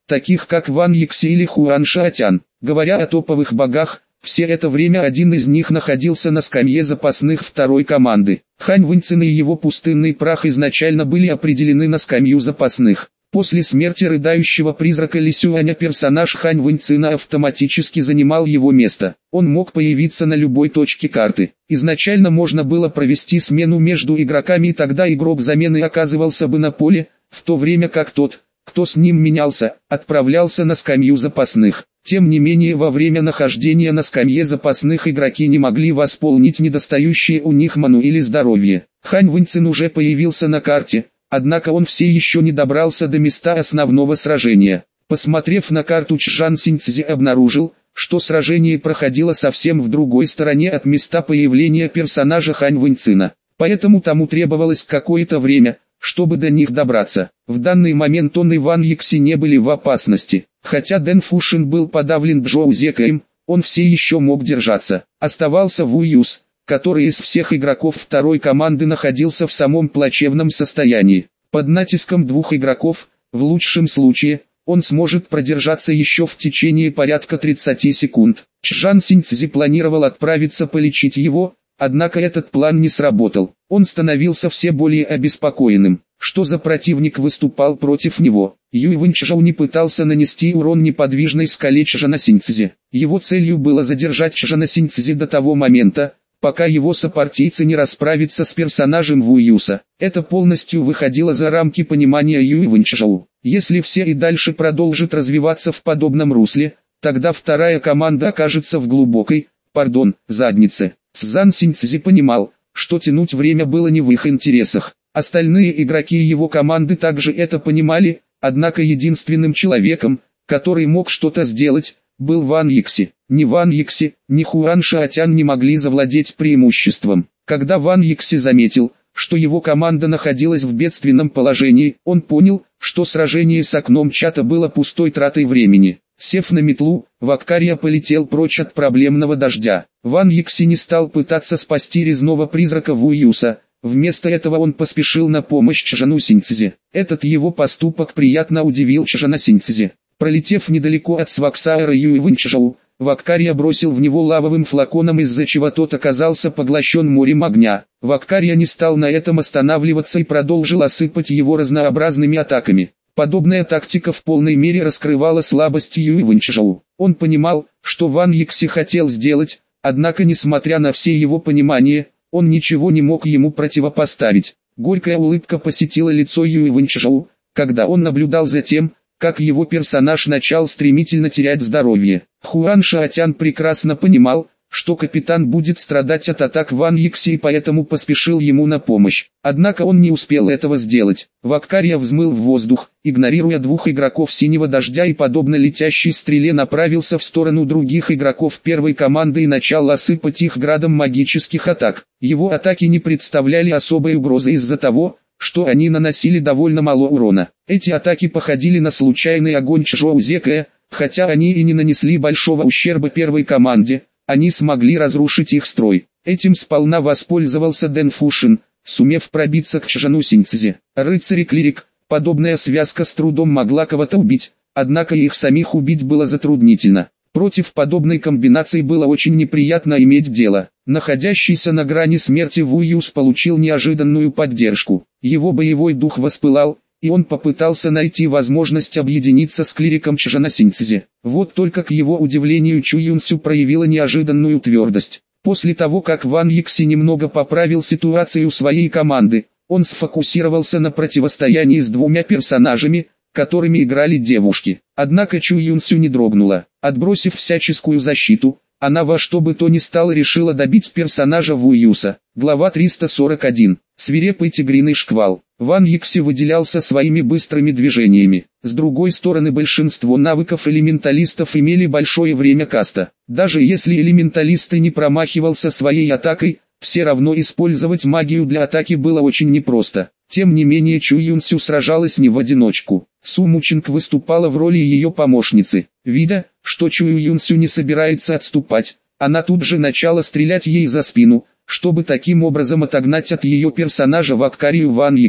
таких как Ван Йикси или Хуан Шаотян. Говоря о топовых богах, все это время один из них находился на скамье запасных второй команды. Хань Вэньцин и его пустынный прах изначально были определены на скамью запасных. После смерти рыдающего призрака Ли Сюаня персонаж Хань Вэньцина автоматически занимал его место. Он мог появиться на любой точке карты. Изначально можно было провести смену между игроками, и тогда игрок замены оказывался бы на поле, в то время как тот, кто с ним менялся, отправлялся на скамью запасных. Тем не менее, во время нахождения на скамье запасных игроки не могли восполнить недостающие у них ману или здоровье. Хань Вэньцин уже появился на карте, однако он все еще не добрался до места основного сражения. Посмотрев на карту, Чжан Синьцзи обнаружил, что сражение проходило совсем в другой стороне от места появления персонажа Хань Вэньцина. Поэтому тому требовалось какое-то время, чтобы до них добраться. В данный момент он и Ван Йикси не были в опасности. Хотя Дэн Фушин был подавлен Джоу Зекаем, он все еще мог держаться. Оставался Ву Юс, который из всех игроков второй команды находился в самом плачевном состоянии. Под натиском двух игроков, в лучшем случае, он сможет продержаться еще в течение порядка тридцати секунд. Чжан Синьцзи планировал отправиться полечить его, однако этот план не сработал. Он становился все более обеспокоенным. Что за противник выступал против него? Юй Вэньчжоу не пытался нанести урон неподвижной скале Чжана Синьцзи. Его целью было задержать Чжана Синьцзи до того момента, пока его сопартийцы не расправятся с персонажем Ву Юса. Это полностью выходило за рамки понимания Юй Вэньчжоу. Если все и дальше продолжат развиваться в подобном русле, тогда вторая команда окажется в глубокой, пардон, заднице. Цзан Синьцзи понимал, что тянуть время было не в их интересах. Остальные игроки его команды также это понимали, однако единственным человеком, который мог что-то сделать, был Ван Йикси. Ни Ван Йикси, ни Хуан Шаотян не могли завладеть преимуществом. Когда Ван Йикси заметил, что его команда находилась в бедственном положении, он понял, что сражение с окном чата было пустой тратой времени. Сев на метлу, Ваккария полетел прочь от проблемного дождя. Ван Йикси не стал пытаться спасти резного призрака Ву Юса. Вместо этого он поспешил на помощь Чжану Синьцзи. Этот его поступок приятно удивил Чжана Синьцзи. Пролетев недалеко от Сваксаера Юй Вэньчжоу, Ваккария бросил в него лавовым флаконом, из-за чего тот оказался поглощен морем огня. Ваккария не стал на этом останавливаться и продолжил осыпать его разнообразными атаками. Подобная тактика в полной мере раскрывала слабость Юй Вэньчжоу. Он понимал, что Ван Йикси хотел сделать, однако несмотря на все его понимание, он ничего не мог ему противопоставить. Горькая улыбка посетила лицо Юй Вэньчжоу, когда он наблюдал за тем, как его персонаж начал стремительно терять здоровье. Хуан Шаотян прекрасно понимал, что капитан будет страдать от атак Ван Йикси, и поэтому поспешил ему на помощь. Однако он не успел этого сделать. Ваккария взмыл в воздух, игнорируя двух игроков синего дождя, и подобно летящей стреле направился в сторону других игроков первой команды и начал осыпать их градом магических атак. Его атаки не представляли особой угрозы из-за того, что они наносили довольно мало урона. Эти атаки походили на случайный огонь Чжоу Зекая, хотя они и не нанесли большого ущерба первой команде, они смогли разрушить их строй. Этим сполна воспользовался Дэн Фушин, сумев пробиться к Чжану Синьцзи. Рыцарь и клирик, подобная связка с трудом могла кого-то убить, однако их самих убить было затруднительно. Против подобной комбинации было очень неприятно иметь дело. Находящийся на грани смерти Ву Юс получил неожиданную поддержку. Его боевой дух воспылал, и он попытался найти возможность объединиться с клириком Чжана Синьцзи. Вот только к его удивлению Чу Юнсю проявила неожиданную твердость. После того, как Ван Йикси немного поправил ситуацию своей команды, он сфокусировался на противостоянии с двумя персонажами, которыми играли девушки. Однако Чу Юнсю не дрогнула. Отбросив всяческую защиту, она во что бы то ни стало решила добить персонажа Ву Юса. Глава триста сорок один. Свирепый тигриный шквал. Ван Йикси выделялся своими быстрыми движениями. С другой стороны, большинство навыков элементалистов имели большое время каста. Даже если элементалист и не промахивался своей атакой, все равно использовать магию для атаки было очень непросто. Тем не менее, Чу Юнсю сражалась не в одиночку. Су Мучинг выступала в роли ее помощницы. Видя, что Чу Юнсю не собирается отступать, она тут же начала стрелять ей за спину, чтобы таким образом отогнать от ее персонажа Ваккарию Ван Йикси.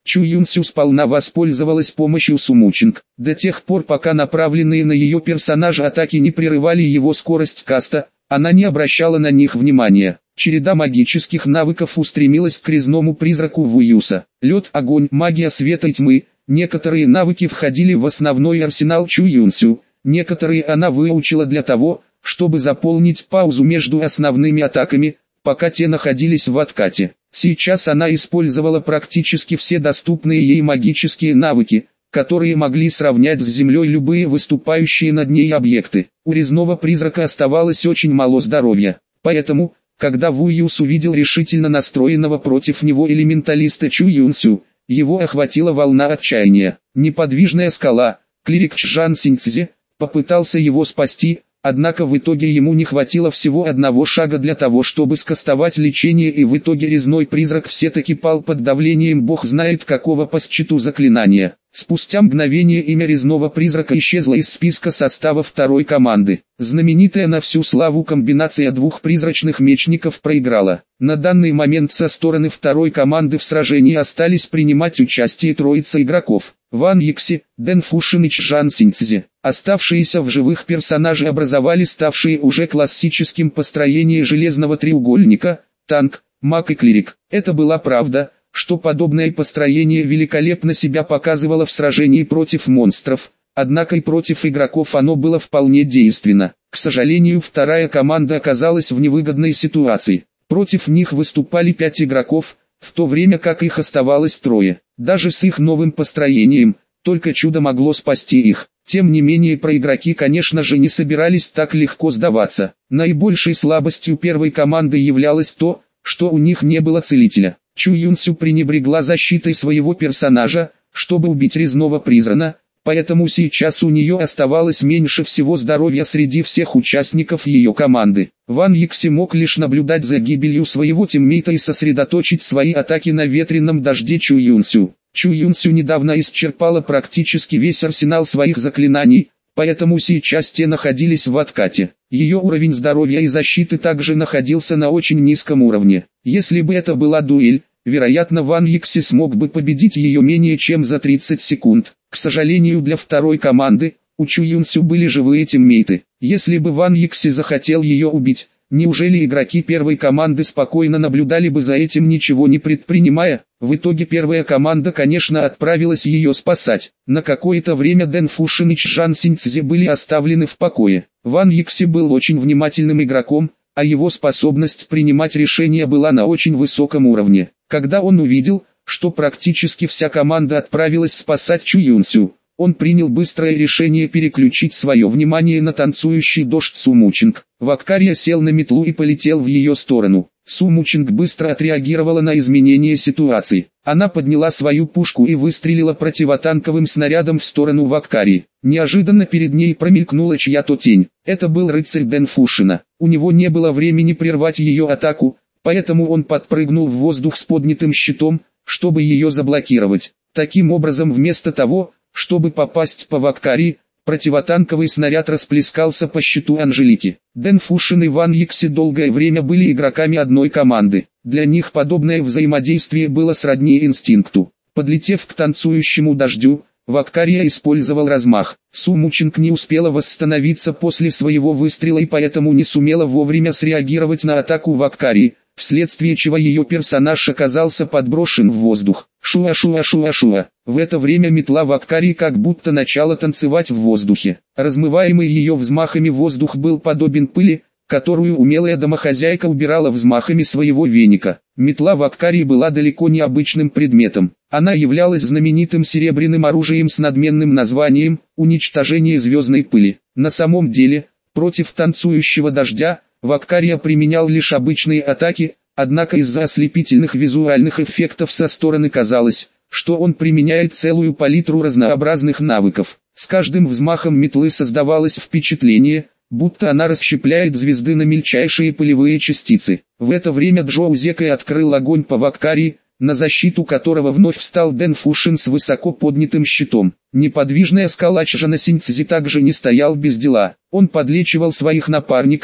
Чу Юнсю сполна воспользовалась помощью Сумучинг, до тех пор пока направленные на ее персонажа атаки не прерывали его скорость каста, она не обращала на них внимания. Череда магических навыков устремилась к резному призраку Вуюса. Лед, огонь, магия света и тьмы. Некоторые навыки входили в основной арсенал Чу Юнсю, некоторые она выучила для того, чтобы заполнить паузу между основными атаками, пока те находились в откате. Сейчас она использовала практически все доступные ей магические навыки, которые могли сравнять с землей любые выступающие над ней объекты. У резного призрака оставалось очень мало здоровья, поэтому, когда Ву Юс увидел решительно настроенного против него элементалиста Чу Юнсю, его охватила волна отчаяния. Неподвижная скала, клирик Чжан Синьцзи, попытался его спасти, однако в итоге ему не хватило всего одного шага для того, чтобы скастовать лечение, и в итоге резной призрак все-таки пал под давлением бог знает какого по счету заклинания. Спустя мгновение имя резного призрака исчезло из списка состава второй команды. Знаменитая на всю славу комбинация двух призрачных мечников проиграла. На данный момент со стороны второй команды в сражении остались принимать участие троица игроков. Ван Йикси, Дэн Фушин и Чжан Синьцзи. Оставшиеся в живых персонажи образовали ставшие уже классическим построение железного треугольника, танк, маг и клирик. Это была правда, что подобное построение великолепно себя показывало в сражении против монстров, однако и против игроков оно было вполне действенно. К сожалению, вторая команда оказалась в невыгодной ситуации. Против них выступали пять игроков, в то время как их оставалось трое. Даже с их новым построением, только чудо могло спасти их. Тем не менее, проигроки, конечно же, не собирались так легко сдаваться. Наибольшей слабостью первой команды являлось то, что у них не было целителя. Чу Юнсю пренебрегла защитой своего персонажа, чтобы убить резного призрака, поэтому сейчас у нее оставалось меньше всего здоровья среди всех участников ее команды. Ван Йикси мог лишь наблюдать за гибелью своего тиммейта и сосредоточить свои атаки на ветреном дожде Чу Юнсю. Чу Юнсю недавно исчерпала практически весь арсенал своих заклинаний, поэтому сейчас те находились в откате. Ее уровень здоровья и защиты также находился на очень низком уровне. Если бы это была дуэль, вероятно, Ван Йикси смог бы победить ее менее чем за тридцать секунд. К сожалению, для второй команды, у Чу Юнсю были живые тиммейты. Если бы Ван Йикси захотел ее убить, неужели игроки первой команды спокойно наблюдали бы за этим, ничего не предпринимая? В итоге первая команда, конечно, отправилась ее спасать. На какое-то время Дэн Фушин и Чжан Синьцзи были оставлены в покое. Ван Йикси был очень внимательным игроком, а его способность принимать решения была на очень высоком уровне. Когда он увидел, что практически вся команда отправилась спасать Чу Юнсю, он принял быстрое решение переключить свое внимание на танцующий дождь Сумучинг. Ваккария сел на метлу и полетел в ее сторону. Сумучинг быстро отреагировала на изменение ситуации. Она подняла свою пушку и выстрелила противотанковым снарядом в сторону Ваккарии. Неожиданно перед ней промелькнула чья-то тень. Это был рыцарь Дэн Фушина. У него не было времени прервать ее атаку, поэтому он подпрыгнул в воздух с поднятым щитом, чтобы ее заблокировать. Таким образом, вместо того, чтобы попасть по Ваккарии, противотанковый снаряд расплескался по щиту Анжелики. Дэн Фушин и Ван Йикси долгое время были игроками одной команды. Для них подобное взаимодействие было сродни инстинкту. Подлетев к танцующему дождю, Ваккария использовал размах. Сумучинг не успела восстановиться после своего выстрела и поэтому не сумела вовремя среагировать на атаку Ваккарии, вследствие чего ее персонаж оказался подброшен в воздух. Шуа-шуа-шуа-шуа. В это время метла Ваккарии как будто начала танцевать в воздухе. Размываемый ее взмахами воздух был подобен пыли, которую умелая домохозяйка убирала взмахами своего веника. Метла Ваккарии была далеко не обычным предметом. Она являлась знаменитым серебряным оружием с надменным названием «Уничтожение звездной пыли». На самом деле, против танцующего дождя, Ваккария применял лишь обычные атаки, однако из-за ослепительных визуальных эффектов со стороны казалось, что он применяет целую палитру разнообразных навыков. С каждым взмахом метлы создавалось впечатление, будто она расщепляет звезды на мельчайшие пылевые частицы. В это время Джоу Зекай открыл огонь по Ваккарии, на защиту которого вновь встал Дэн Фушин с высоко поднятым щитом. Неподвижная скала Чжана Синьцзи также не стоял без дела. Он подлечивал своих напарников,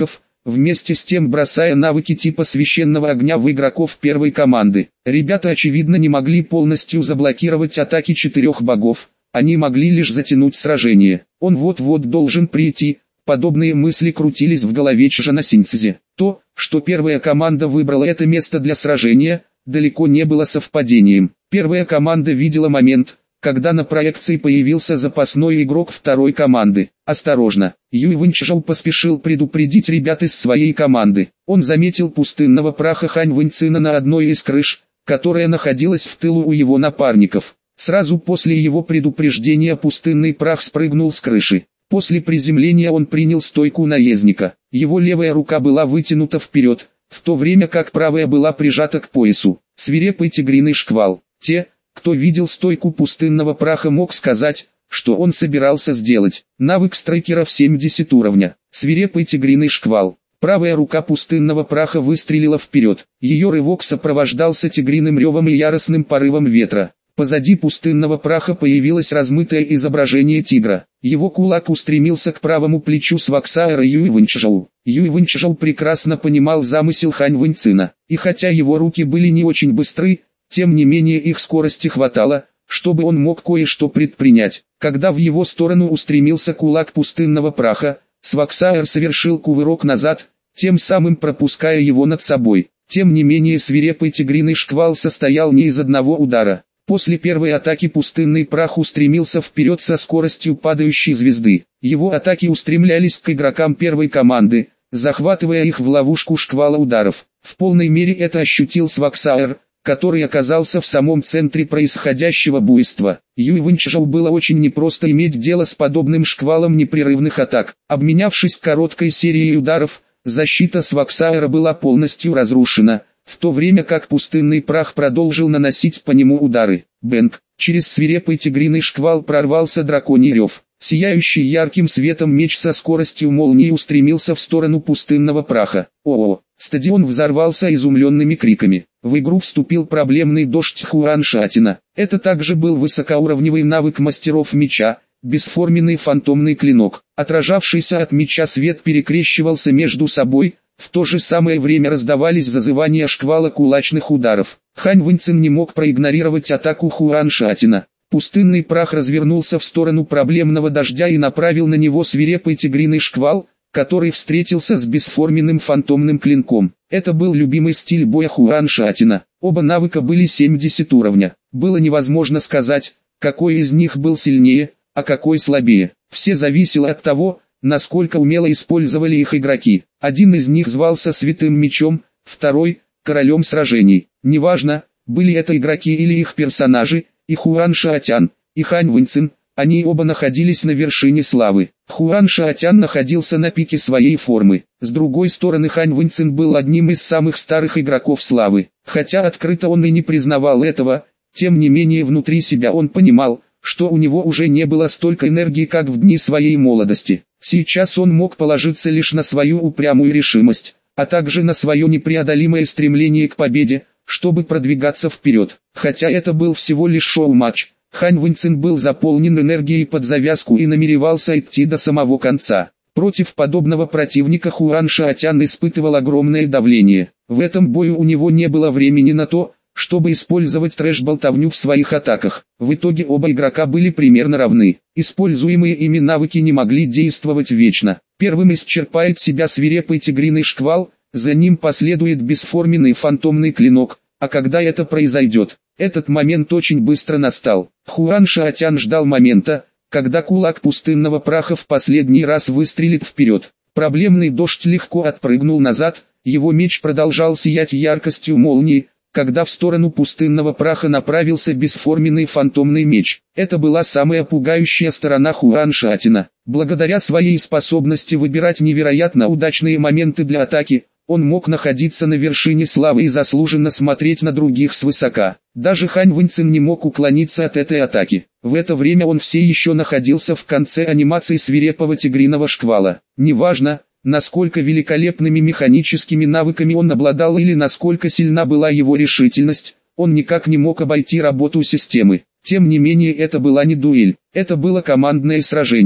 вместе с тем бросая навыки типа священного огня в игроков первой команды. Ребята очевидно не могли полностью заблокировать атаки четырех богов, они могли лишь затянуть сражение. Он вот-вот должен прийти. Подобные мысли крутились в голове Чжана Синьцзи. То, что первая команда выбрала это место для сражения, далеко не было совпадением. Первая команда видела момент, когда на проекции появился запасной игрок второй команды. Осторожно, Юй Вэньчжоу поспешил предупредить ребят из своей команды. Он заметил пустынного праха Хань Вэньцина на одной из крыш, которая находилась в тылу у его напарников. Сразу после его предупреждения пустынный прах спрыгнул с крыши. После приземления он принял стойку наездника. Его левая рука была вытянута вперед, в то время как правая была прижата к поясу. Свирепый тигриный шквал. Те, кто видел стойку пустынного праха, мог сказать, что он собирался сделать. Навык страйкеров семьдесят уровня. Свирепый тигриный шквал. Правая рука пустынного праха выстрелила вперед. Ее рывок сопровождался тигриным ревом и яростным порывом ветра. Позади пустынного праха появилось размытое изображение тигра. Его кулак устремился к правому плечу Сваксаэра Юй Вэньчжоу. Юй Вэньчжоу прекрасно понимал замысел Хань Вэньцина, и хотя его руки были не очень быстры, тем не менее их скорости хватало, чтобы он мог кое-что предпринять. Когда в его сторону устремился кулак пустынного праха, Сваксаэр совершил кувырок назад, тем самым пропуская его над собой. Тем не менее свирепый тигриный шквал состоял не из одного удара. После первой атаки пустынный прах устремился вперед со скоростью падающей звезды. Его атаки устремлялись к игрокам первой команды, захватывая их в ловушку шквала ударов. В полной мере это ощутил Сваксаэр, который оказался в самом центре происходящего буйства. Юй Вэньчжоу было очень непросто иметь дело с подобным шквалом непрерывных атак. Обменявшись короткой серией ударов, защита Сваксаэра была полностью разрушена, в то время как пустынный прах продолжил наносить по нему удары. Бэнг! Через свирепый тигриный шквал прорвался драконий рев. Сияющий ярким светом меч со скоростью молнии устремился в сторону пустынного праха. О-о! Стадион взорвался изумленными криками. В игру вступил проблемный дождь Хуаншатина. Это также был высокоуровневый навык мастеров меча, бесформенный фантомный клинок. Отражавшийся от меча свет перекрещивался между собой, в то же самое время раздавались зазывания шквала кулачных ударов. Хань Вэньцин не мог проигнорировать атаку Хуаншатина. Пустынный прах развернулся в сторону проблемного дождя и направил на него свирепый тигриный шквал, который встретился с бесформенным фантомным клинком. Это был любимый стиль боя Хуаншатина. Оба навыка были семьдесят уровня. Было невозможно сказать, какой из них был сильнее, а какой слабее. Все зависело от того, насколько умело использовали их игроки. Один из них звался Святым Мечом, второй – Королем Сражений. Неважно, были это игроки или их персонажи, и Хуан Шаотян, и Хань Вэньцин, они оба находились на вершине славы. Хуан Шаотян находился на пике своей формы. С другой стороны, Хань Вэньцин был одним из самых старых игроков славы. Хотя открыто он и не признавал этого, тем не менее внутри себя он понимал, что у него уже не было столько энергии, как в дни своей молодости. Сейчас он мог положиться лишь на свою упрямую решимость, а также на свое непреодолимое стремление к победе, чтобы продвигаться вперед. Хотя это был всего лишь шоу-матч, Хань Вэньцин был заполнен энергией под завязку и намеревался идти до самого конца. Против подобного противника Хуан Шаотян испытывал огромное давление. В этом бою у него не было времени на то, чтобы использовать трэш-болтовню в своих атаках. В итоге оба игрока были примерно равны. Используемые ими навыки не могли действовать вечно. Первым исчерпает себя свирепый тигриный шквал, за ним последует бесформенный фантомный клинок, а когда это произойдет, этот момент очень быстро настал. Хуан Шаотян ждал момента, когда кулак пустынного праха в последний раз выстрелит вперед. Проблемный дождь легко отпрыгнул назад, его меч продолжал сиять яркостью молнии, когда в сторону пустынного праха направился бесформенный фантомный меч. Это была самая пугающая сторона Хуан Шаотяна. Благодаря своей способности выбирать невероятно удачные моменты для атаки, он мог находиться на вершине славы и заслуженно смотреть на других свысока. Даже Хань Вэньцин не мог уклониться от этой атаки. В это время он все еще находился в конце анимации свирепого тигриного шквала. Неважно, насколько великолепными механическими навыками он обладал или насколько сильна была его решительность, он никак не мог обойти работу системы. Тем не менее это была не дуэль, это было командное сражение.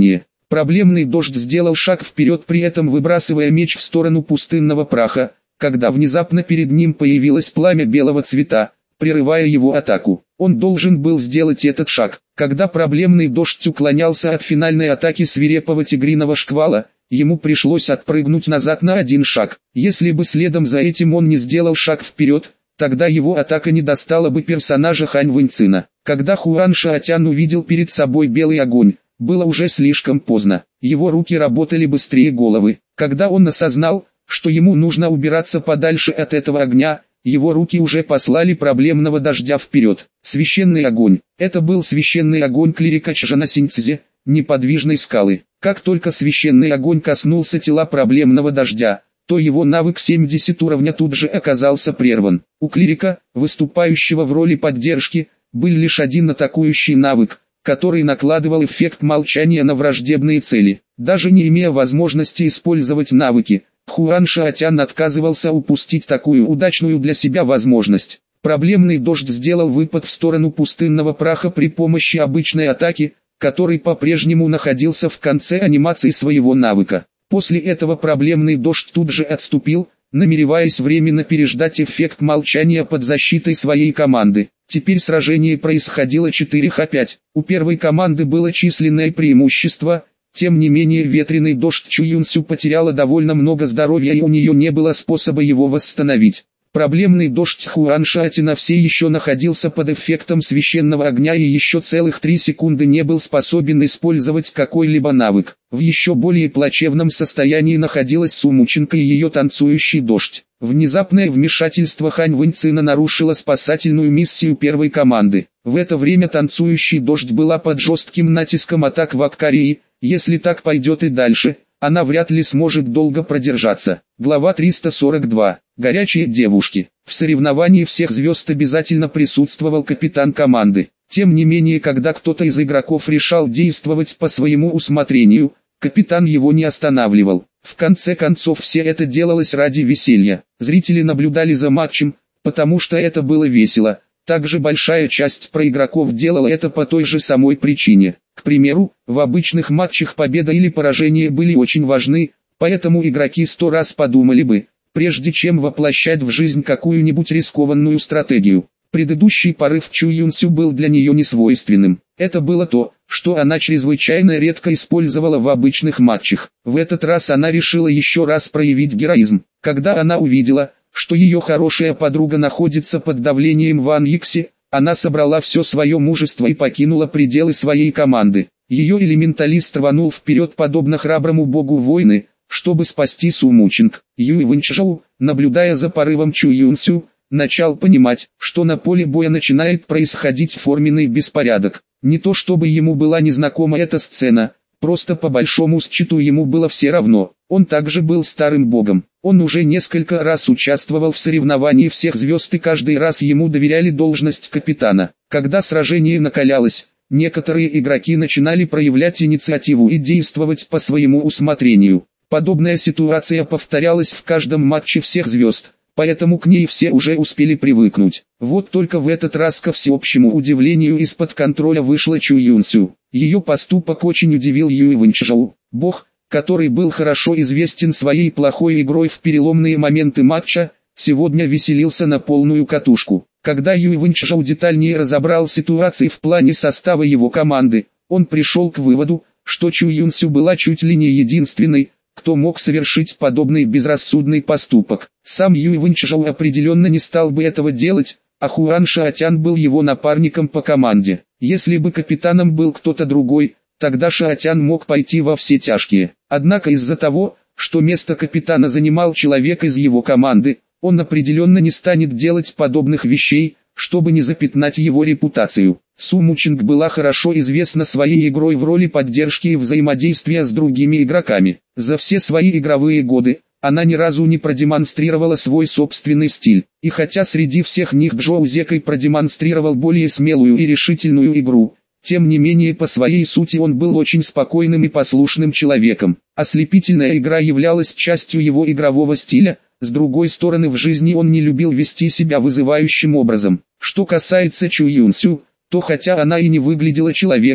Проблемный дождь сделал шаг вперед, при этом выбрасывая меч в сторону пустынного праха, когда внезапно перед ним появилось пламя белого цвета, прерывая его атаку. Он должен был сделать этот шаг. Когда проблемный дождь уклонялся от финальной атаки свирепого тигриного шквала, ему пришлось отпрыгнуть назад на один шаг. Если бы следом за этим он не сделал шаг вперед, тогда его атака не достала бы персонажа Хань Вэньцина. Когда Хуан Шаотян увидел перед собой белый огонь, было уже слишком поздно. Его руки работали быстрее головы. Когда он осознал, что ему нужно убираться подальше от этого огня, его руки уже послали проблемного дождя вперед. Священный огонь. Это был священный огонь клирика Чжана Синьцзи, неподвижной скалы. Как только священный огонь коснулся тела проблемного дождя, то его навык семьдесят уровня тут же оказался прерван. У клирика, выступающего в роли поддержки, был лишь один атакующий навык, который накладывал эффект молчания на враждебные цели. Даже не имея возможности использовать навыки, Хуан Шаотян отказывался упустить такую удачную для себя возможность. Проблемный дождь сделал выпад в сторону пустынного праха при помощи обычной атаки, который по-прежнему находился в конце анимации своего навыка. После этого проблемный дождь тут же отступил, намереваясь временно переждать эффект молчания под защитой своей команды. Теперь сражение происходило четыре на пять. У первой команды было численное преимущество. Тем не менее ветреный дождь Чу Юнсю потеряла довольно много здоровья, и у нее не было способа его восстановить. Проблемный дождь Хуан Шаотяна все еще находился под эффектом священного огня и еще целых три секунды не был способен использовать какой-либо навык. В еще более плачевном состоянии находилась Сумученко и ее танцующий дождь. Внезапное вмешательство Хань Вэньцина нарушило спасательную миссию первой команды. В это время танцующий дождь была под жестким натиском атак Ваккарии. Если так пойдет и дальше, она вряд ли сможет долго продержаться. Глава триста сорок два. Горячие девушки. В соревновании всех звезд обязательно присутствовал капитан команды. Тем не менее, когда кто-то из игроков решал действовать по своему усмотрению, капитан его не останавливал. В конце концов, все это делалось ради веселья. Зрители наблюдали за матчем, потому что это было весело. Также большая часть проигроков делала это по той же самой причине. К примеру, в обычных матчах победа или поражение были очень важны, поэтому игроки сто раз подумали бы, прежде чем воплощать в жизнь какую-нибудь рискованную стратегию. Предыдущий порыв Чу Юнсю был для нее несвойственным. Это было то, что она чрезвычайно редко использовала в обычных матчах. В этот раз она решила еще раз проявить героизм. Когда она увидела, что ее хорошая подруга находится под давлением Ван Йикси, она собрала все свое мужество и покинула пределы своей команды. Ее элементалист рванул вперед подобно храброму богу войны, чтобы спасти Сумучинг. Юй Вэньчжоу, наблюдая за порывом Чу Юнсю, начал понимать, что на поле боя начинает происходить форменный беспорядок. Не то чтобы ему была незнакома эта сцена, просто по большому счету ему было все равно. Он также был старым богом. Он уже несколько раз участвовал в соревновании всех звезд и каждый раз ему доверяли должность капитана. Когда сражение накалялось, некоторые игроки начинали проявлять инициативу и действовать по своему усмотрению. Подобная ситуация повторялась в каждом матче всех звезд, поэтому к ней все уже успели привыкнуть. Вот только в этот раз, ко всеобщему удивлению, из-под контроля вышла Чу Юнсю. Ее поступок очень удивил Юй Вэньчжоу. Бог, который был хорошо известен своей плохой игрой в переломные моменты матча, сегодня веселился на полную катушку. Когда Юй Вэньчжоу детальнее разобрал ситуации в плане состава его команды, он пришел к выводу, что Чу Юнсю была чуть ли не единственной, кто мог совершить подобный безрассудный поступок. Сам Юй Вэньчжоу определенно не стал бы этого делать, а Хуан Шаотян был его напарником по команде. Если бы капитаном был кто-то другой, тогда Шаотян мог пойти во все тяжкие. Однако из-за того, что место капитана занимал человек из его команды, он определенно не станет делать подобных вещей, чтобы не запятнать его репутацию. Сумучинг была хорошо известна своей игрой в роли поддержки и взаимодействия с другими игроками. За все свои игровые годы, она ни разу не продемонстрировала свой собственный стиль. И хотя среди всех них Джоу Зекай продемонстрировал более смелую и решительную игру, тем не менее по своей сути он был очень спокойным и послушным человеком. Ослепительная игра являлась частью его игрового стиля, с другой стороны в жизни он не любил вести себя вызывающим образом. Что касается Чу Юнсю, то хотя она и не выглядела человеком,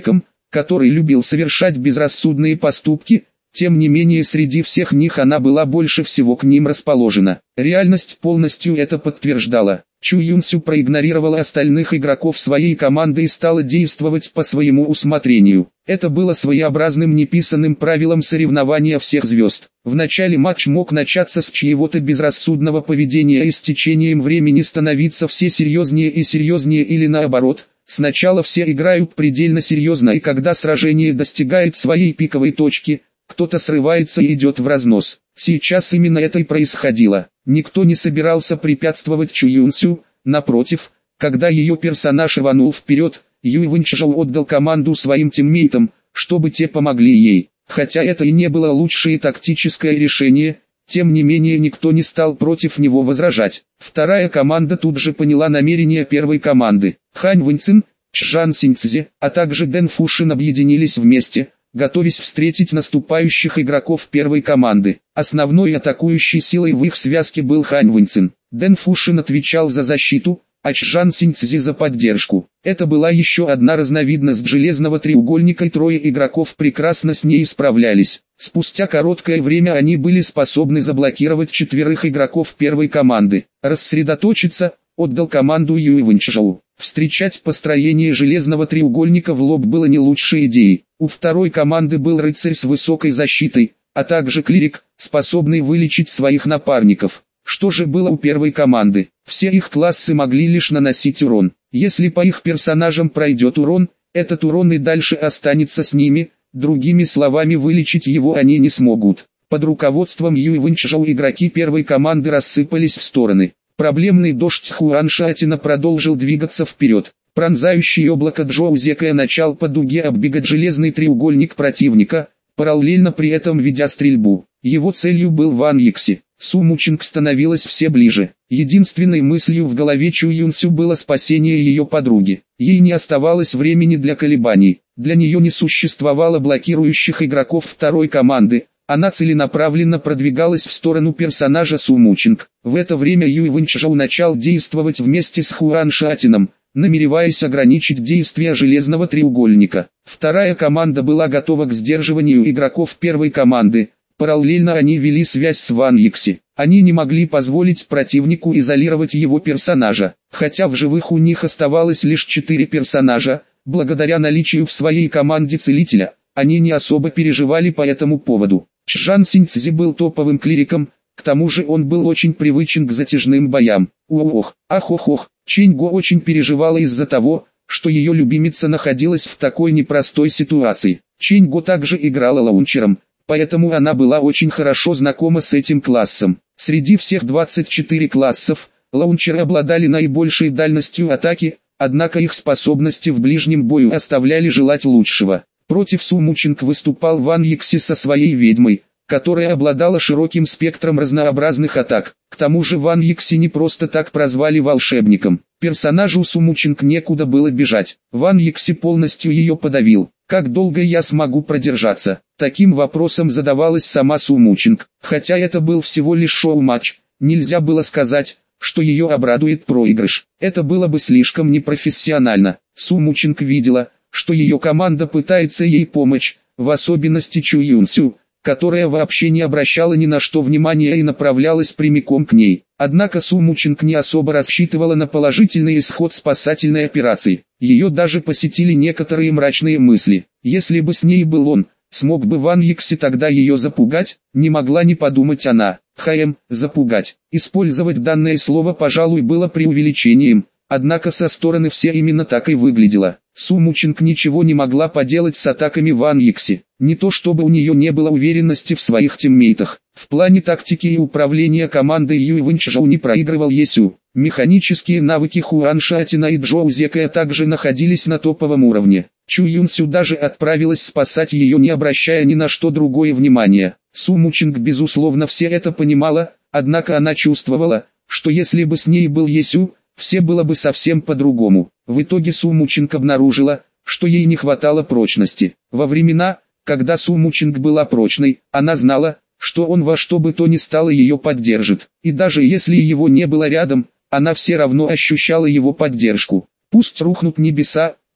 который любил совершать безрассудные поступки, тем не менее среди всех них она была больше всего к ним расположена. Реальность полностью это подтверждала. Чу Юнсю проигнорировала остальных игроков своей команды и стала действовать по своему усмотрению. Это было своеобразным неписанным правилом соревнования всех звезд. В начале матч мог начаться с чьего-то безрассудного поведения и с течением времени становиться все серьезнее и серьезнее или наоборот. Сначала все играют предельно серьезно, и когда сражение достигает своей пиковой точки, кто-то срывается и идет в разнос. Сейчас именно это и происходило. Никто не собирался препятствовать Чу Юнсю, напротив, когда ее персонаж рванул вперед, Юй Вэньчжоу отдал команду своим тиммейтам, чтобы те помогли ей. Хотя это и не было лучшее тактическое решение, тем не менее никто не стал против него возражать. Вторая команда тут же поняла намерения первой команды. Хань Вэньцин, Чжан Синьцзи, а также Дэн Фушин объединились вместе, готовясь встретить наступающих игроков первой команды. Основной атакующей силой в их связке был Хань Вэньцин. Дэн Фушин отвечал за защиту, а Чжан Синьцзи за поддержку. Это была еще одна разновидность железного треугольника, и трое игроков прекрасно с ней справлялись. Спустя короткое время они были способны заблокировать четверых игроков первой команды. Рассредоточиться, отдал команду Юй Вэньчжоу. Встречать построение железного треугольника в лоб было не лучшей идеей. У второй команды был рыцарь с высокой защитой, а также клирик, способный вылечить своих напарников. Что же было у первой команды? Все их классы могли лишь наносить урон. Если по их персонажам пройдет урон, этот урон и дальше останется с ними, другими словами, вылечить его они не смогут. Под руководством Юй Вэньчжоу игроки первой команды рассыпались в стороны. Проблемный дождь Хуан Шатина продолжил двигаться вперед. Пронзающий облако Джоу Зекая начал по дуге оббегать железный треугольник противника, параллельно при этом ведя стрельбу. Его целью был Ван Йикси. Су Мучинг становилась все ближе. Единственной мыслью в голове Чу Юнсю было спасение ее подруги. Ей не оставалось времени для колебаний. Для нее не существовало блокирующих игроков второй команды. Она целенаправленно продвигалась в сторону персонажа Су Мучинг. В это время Юй Вэньчжоу начал действовать вместе с Хуан Шатином, намереваясь ограничить действия железного треугольника. Вторая команда была готова к сдерживанию игроков первой команды. Параллельно они вели связь с Ван Йикси. Они не могли позволить противнику изолировать его персонажа. Хотя в живых у них оставалось лишь четыре персонажа, благодаря наличию в своей команде целителя, они не особо переживали по этому поводу. Чжан Синьцзи был топовым клириком, к тому же он был очень привычен к затяжным боям. Ох, ах-ох-ох, Чэнь Го очень переживала из-за того, что ее любимица находилась в такой непростой ситуации. Чэнь Го также играла лаунчером, поэтому она была очень хорошо знакома с этим классом. Среди всех двадцати четырёх классов, лаунчеры обладали наибольшей дальностью атаки, однако их способности в ближнем бою оставляли желать лучшего. Против Су Мучинг выступал Ван Йикси со своей ведьмой, которая обладала широким спектром разнообразных атак. К тому же Ван Йикси не просто так прозвали волшебником. Персонажу Су Мучинг некуда было бежать. Ван Йикси полностью ее подавил. Как долго я смогу продержаться? Таким вопросом задавалась сама Су Мучинг. Хотя это был всего лишь шоу-матч, нельзя было сказать, что ее обрадует проигрыш. Это было бы слишком непрофессионально. Су Мучинг видела, что ее команда пытается ей помочь, в особенности Чу Юнсю, которая вообще не обращала ни на что внимания и направлялась прямиком к ней. Однако Су Мучинг не особо рассчитывала на положительный исход спасательной операции. Ее даже посетили некоторые мрачные мысли. Если бы с ней был он, смог бы Ван Йикси тогда ее запугать? Не могла не подумать она. Хм, запугать. Использовать данное слово, пожалуй, было преувеличением. Однако со стороны все именно так и выглядело. Су Мучинг ничего не могла поделать с атаками Ван Йикси. Не то чтобы у нее не было уверенности в своих тиммейтах. В плане тактики и управления командой Юй Вэньчжоу не проигрывал Есю. Механические навыки Хуан Шатина и Джоу Зекая также находились на топовом уровне. Чу Юнсю даже отправилась спасать ее, не обращая ни на что другое внимания. Су Мучинг безусловно все это понимала, однако она чувствовала, что если бы с ней был Есю, все было бы совсем по-другому. В итоге Су Мучинг обнаружила, что ей не хватало прочности. Во времена, когда Су Мучинг была прочной, она знала, что он во что бы то ни стало ее поддержит. И даже если его не было рядом, она все равно ощущала его поддержку. Пусть рухнут небеса,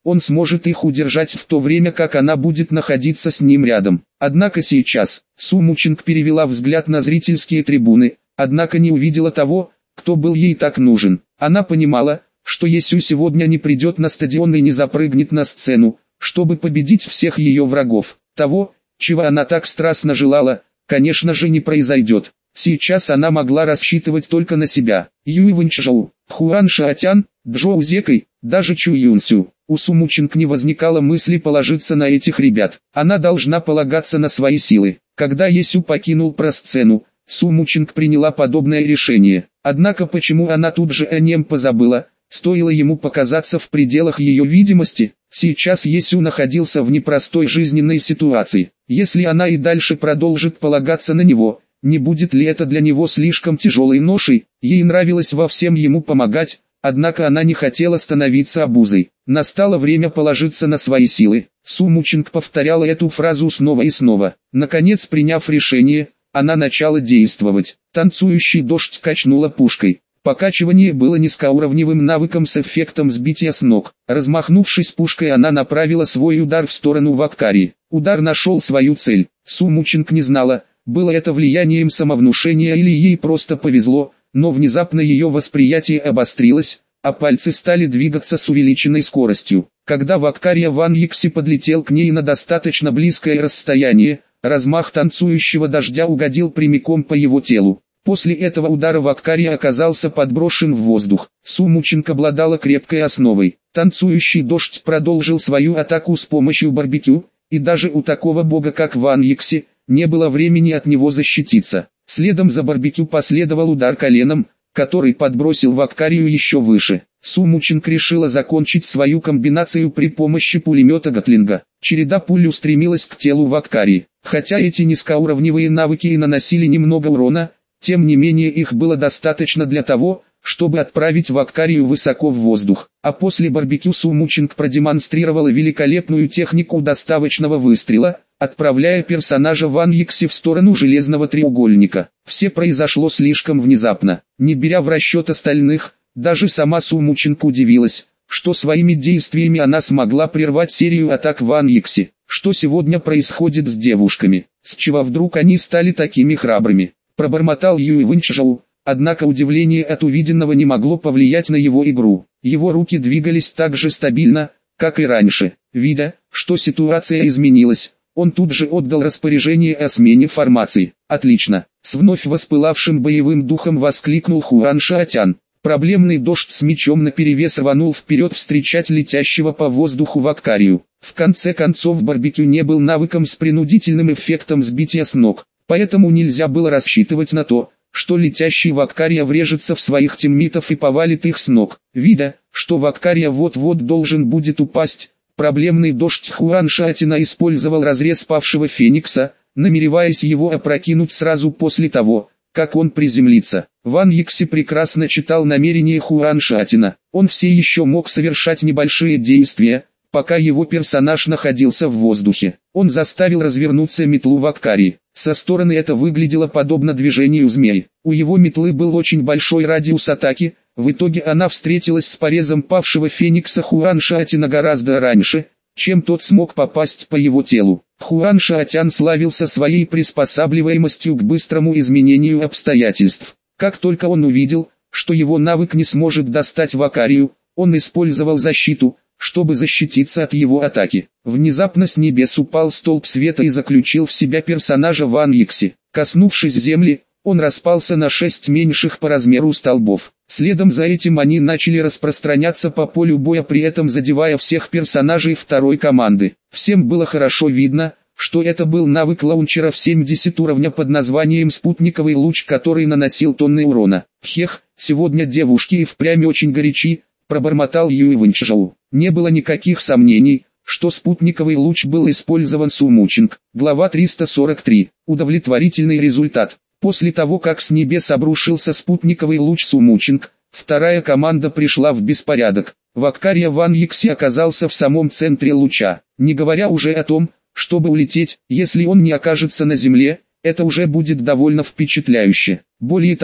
он сможет их удержать в то время, как она будет находиться с ним рядом. Однако сейчас, Су Мучинг перевела взгляд на зрительские трибуны, однако не увидела того, кто был ей так нужен. Она понимала, что Есю сегодня не придет на стадион и не запрыгнет на сцену, чтобы победить всех ее врагов. Того, чего она так страстно желала, конечно же не произойдет. Сейчас она могла рассчитывать только на себя. Юй Вэньчжоу, Хуан Шаотян, Джоу Зекой, даже Чу Юнсю. У Су Мучинг не возникало мысли положиться на этих ребят. Она должна полагаться на свои силы. Когда Есю покинул просцену, Су Мучинг приняла подобное решение. Однако почему она тут же о нем позабыла? Стоило ему показаться в пределах ее видимости, сейчас Есю находился в непростой жизненной ситуации. Если она и дальше продолжит полагаться на него, не будет ли это для него слишком тяжелой ношей? Ей нравилось во всем ему помогать, однако она не хотела становиться обузой. Настало время положиться на свои силы. Су Мучинг повторяла эту фразу снова и снова. Наконец, приняв решение, она начала действовать. Танцующий дождь качнула пушкой. Покачивание было низкоуровневым навыком с эффектом сбития с ног. Размахнувшись пушкой, она направила свой удар в сторону Ваккари. Удар нашел свою цель. Су Мучинг не знала, было это влиянием самовнушения или ей просто повезло, но внезапно ее восприятие обострилось, а пальцы стали двигаться с увеличенной скоростью. Когда Ваккария Ван Йикси подлетел к ней на достаточно близкое расстояние, размах танцующего дождя угодил прямиком по его телу. После этого удара Ваккария оказался подброшен в воздух. Су Мучинг обладала крепкой основой. Танцующий дождь продолжил свою атаку с помощью барбекю, и даже у такого бога как Ван Йикси, не было времени от него защититься. Следом за барбекю последовал удар коленом, который подбросил Ваккарию еще выше. Су Мучинг решила закончить свою комбинацию при помощи пулемета Гатлинга. Череда пуль устремилась к телу Ваккарии. Хотя эти низкоуровневые навыки и наносили немного урона, тем не менее их было достаточно для того, чтобы отправить Ваккарию высоко в воздух. А после барбекю Су Мучинг продемонстрировала великолепную технику доставочного выстрела, отправляя персонажа Ван Йикси в сторону железного треугольника. Все произошло слишком внезапно. Не беря в расчет остальных, даже сама Су Мучинг удивилась, что своими действиями она смогла прервать серию атак Ван Йикси. Что сегодня происходит с девушками? С чего вдруг они стали такими храбрыми? Пробормотал Юй Вэньчжоу, однако удивление от увиденного не могло повлиять на его игру. Его руки двигались так же стабильно, как и раньше. Видя, что ситуация изменилась, он тут же отдал распоряжение о смене формации. «Отлично!» — с вновь воспылавшим боевым духом воскликнул Хуан Шаотян. Проблемный дождь с мечом наперевес рванул вперед встречать летящего по воздуху Ваккарию. В конце концов, барбекю не был навыком с принудительным эффектом сбития с ног, поэтому нельзя было рассчитывать на то, что летящий Ваккария врежется в своих тиммитов и повалит их с ног. Видя, что Ваккария вот-вот должен будет упасть, проблемный дождь Хуан Шаотяна использовал разрез павшего феникса, намереваясь его опрокинуть сразу после того, как он приземлится. Ван Йикси прекрасно читал намерения Хуан Шаотяна. Он все еще мог совершать небольшие действия, пока его персонаж находился в воздухе. Он заставил развернуться метлу Ваккарии. Со стороны это выглядело подобно движению змей. У его метлы был очень большой радиус атаки, в итоге она встретилась с порезом павшего феникса Хуан Шаотяна гораздо раньше, чем тот смог попасть по его телу. Хуан Шаотян славился своей приспосабливаемостью к быстрому изменению обстоятельств. Как только он увидел, что его навык не сможет достать Ваккарию, он использовал защиту, чтобы защититься от его атаки. Внезапно с небес упал столб света и заключил в себя персонажа Ван Йикси. Коснувшись земли, он распался на шесть меньших по размеру столбов. Следом за этим они начали распространяться по полю боя, при этом задевая всех персонажей второй команды. Всем было хорошо видно, что это был навык лаунчера в семьдесят уровня под названием «Спутниковый луч», который наносил тонны урона. «Хех, сегодня девушки и впрямь очень горячи», — пробормотал Юй Вэньчжоу. Не было никаких сомнений, что спутниковый луч был использован Су Мучинг. Глава триста сорок три. Удовлетворительный результат. После того, как с небес обрушился спутниковый луч Су Мучинг, вторая команда пришла в беспорядок. Ваккария Ван Йикси оказался в самом центре луча. Не говоря уже о том, чтобы улететь, если он не окажется на земле, это уже будет довольно впечатляюще. Более того,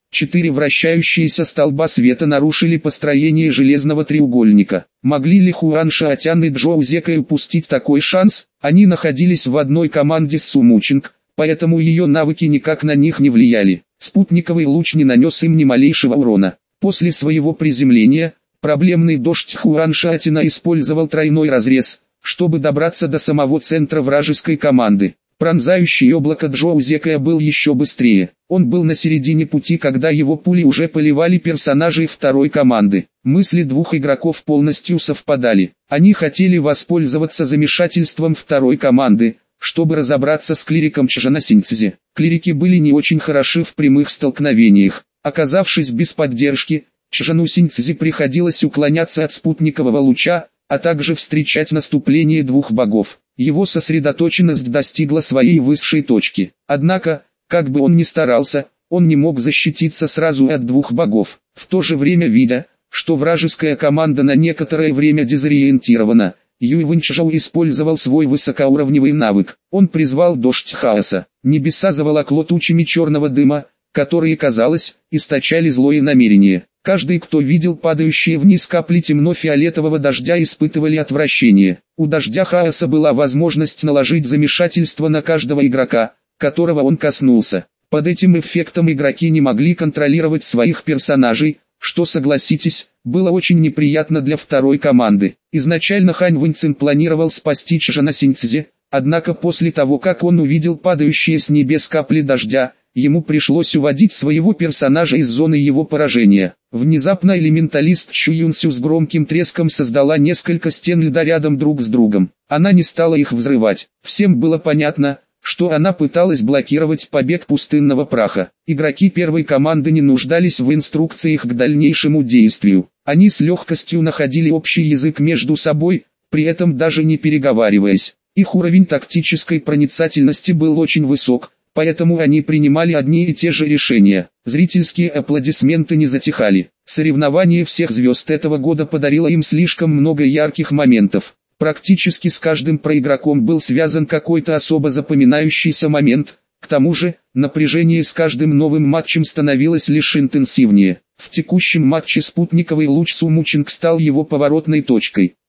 Четыре вращающиеся столба света нарушили построение железного треугольника. Могли ли Хуан Шаотян и Джоу Зекай упустить такой шанс? Они находились в одной команде с Су Мучинг, поэтому ее навыки никак на них не влияли. Спутниковый луч не нанес им ни малейшего урона. После своего приземления, проблемный дождь Хуан Шаотяна использовал тройной разрез, чтобы добраться до самого центра вражеской команды. Пронзающий облако Джоу Зекая был еще быстрее. Он был на середине пути, когда его пули уже поливали персонажей второй команды. Мысли двух игроков полностью совпадали. Они хотели воспользоваться замешательством второй команды, чтобы разобраться с клириком Чжана Синьцзи. Клирики были не очень хороши в прямых столкновениях. Оказавшись без поддержки, Чжану Синьцзи приходилось уклоняться от спутникового луча, а также встречать наступление двух богов. Его сосредоточенность достигла своей высшей точки. Однако, как бы он ни старался, он не мог защититься сразу от двух богов. В то же время, видя, что вражеская команда на некоторое время дезориентирована, Юй Вэньчжоу использовал свой высокоуровневый навык. Он призвал дождь хаоса. Небеса заволокло тучами черного дыма, которые, казалось, источали злое намерение. Каждый, кто видел падающие вниз капли темно-фиолетового дождя, испытывали отвращение. У дождя хаоса была возможность наложить замешательство на каждого игрока, которого он коснулся. Под этим эффектом игроки не могли контролировать своих персонажей, что, согласитесь, было очень неприятно для второй команды. Изначально Хань Вэньцин планировал спасти Чжана Синьцзи, однако после того, как он увидел падающие с небес капли дождя, ему пришлось уводить своего персонажа из зоны его поражения. Внезапно элементалист Чу Юнсю с громким треском создала несколько стен льда рядом друг с другом. Она не стала их взрывать. Всем было понятно, что она пыталась блокировать побег пустынного праха. Игроки первой команды не нуждались в инструкциях к дальнейшему действию. Они с легкостью находили общий язык между собой, при этом даже не переговариваясь. Их уровень тактической проницательности был очень высок, поэтому они принимали одни и те же решения. Зрительские аплодисменты не затихали. Соревнование всех звезд этого года подарило им слишком много ярких моментов. Практически с каждым проигроком был связан какой-то особо запоминающийся момент. К тому же, напряжение с каждым новым матчем становилось лишь интенсивнее. В текущем матче спутниковый луч Су Мучинг стал его поворотной точкой.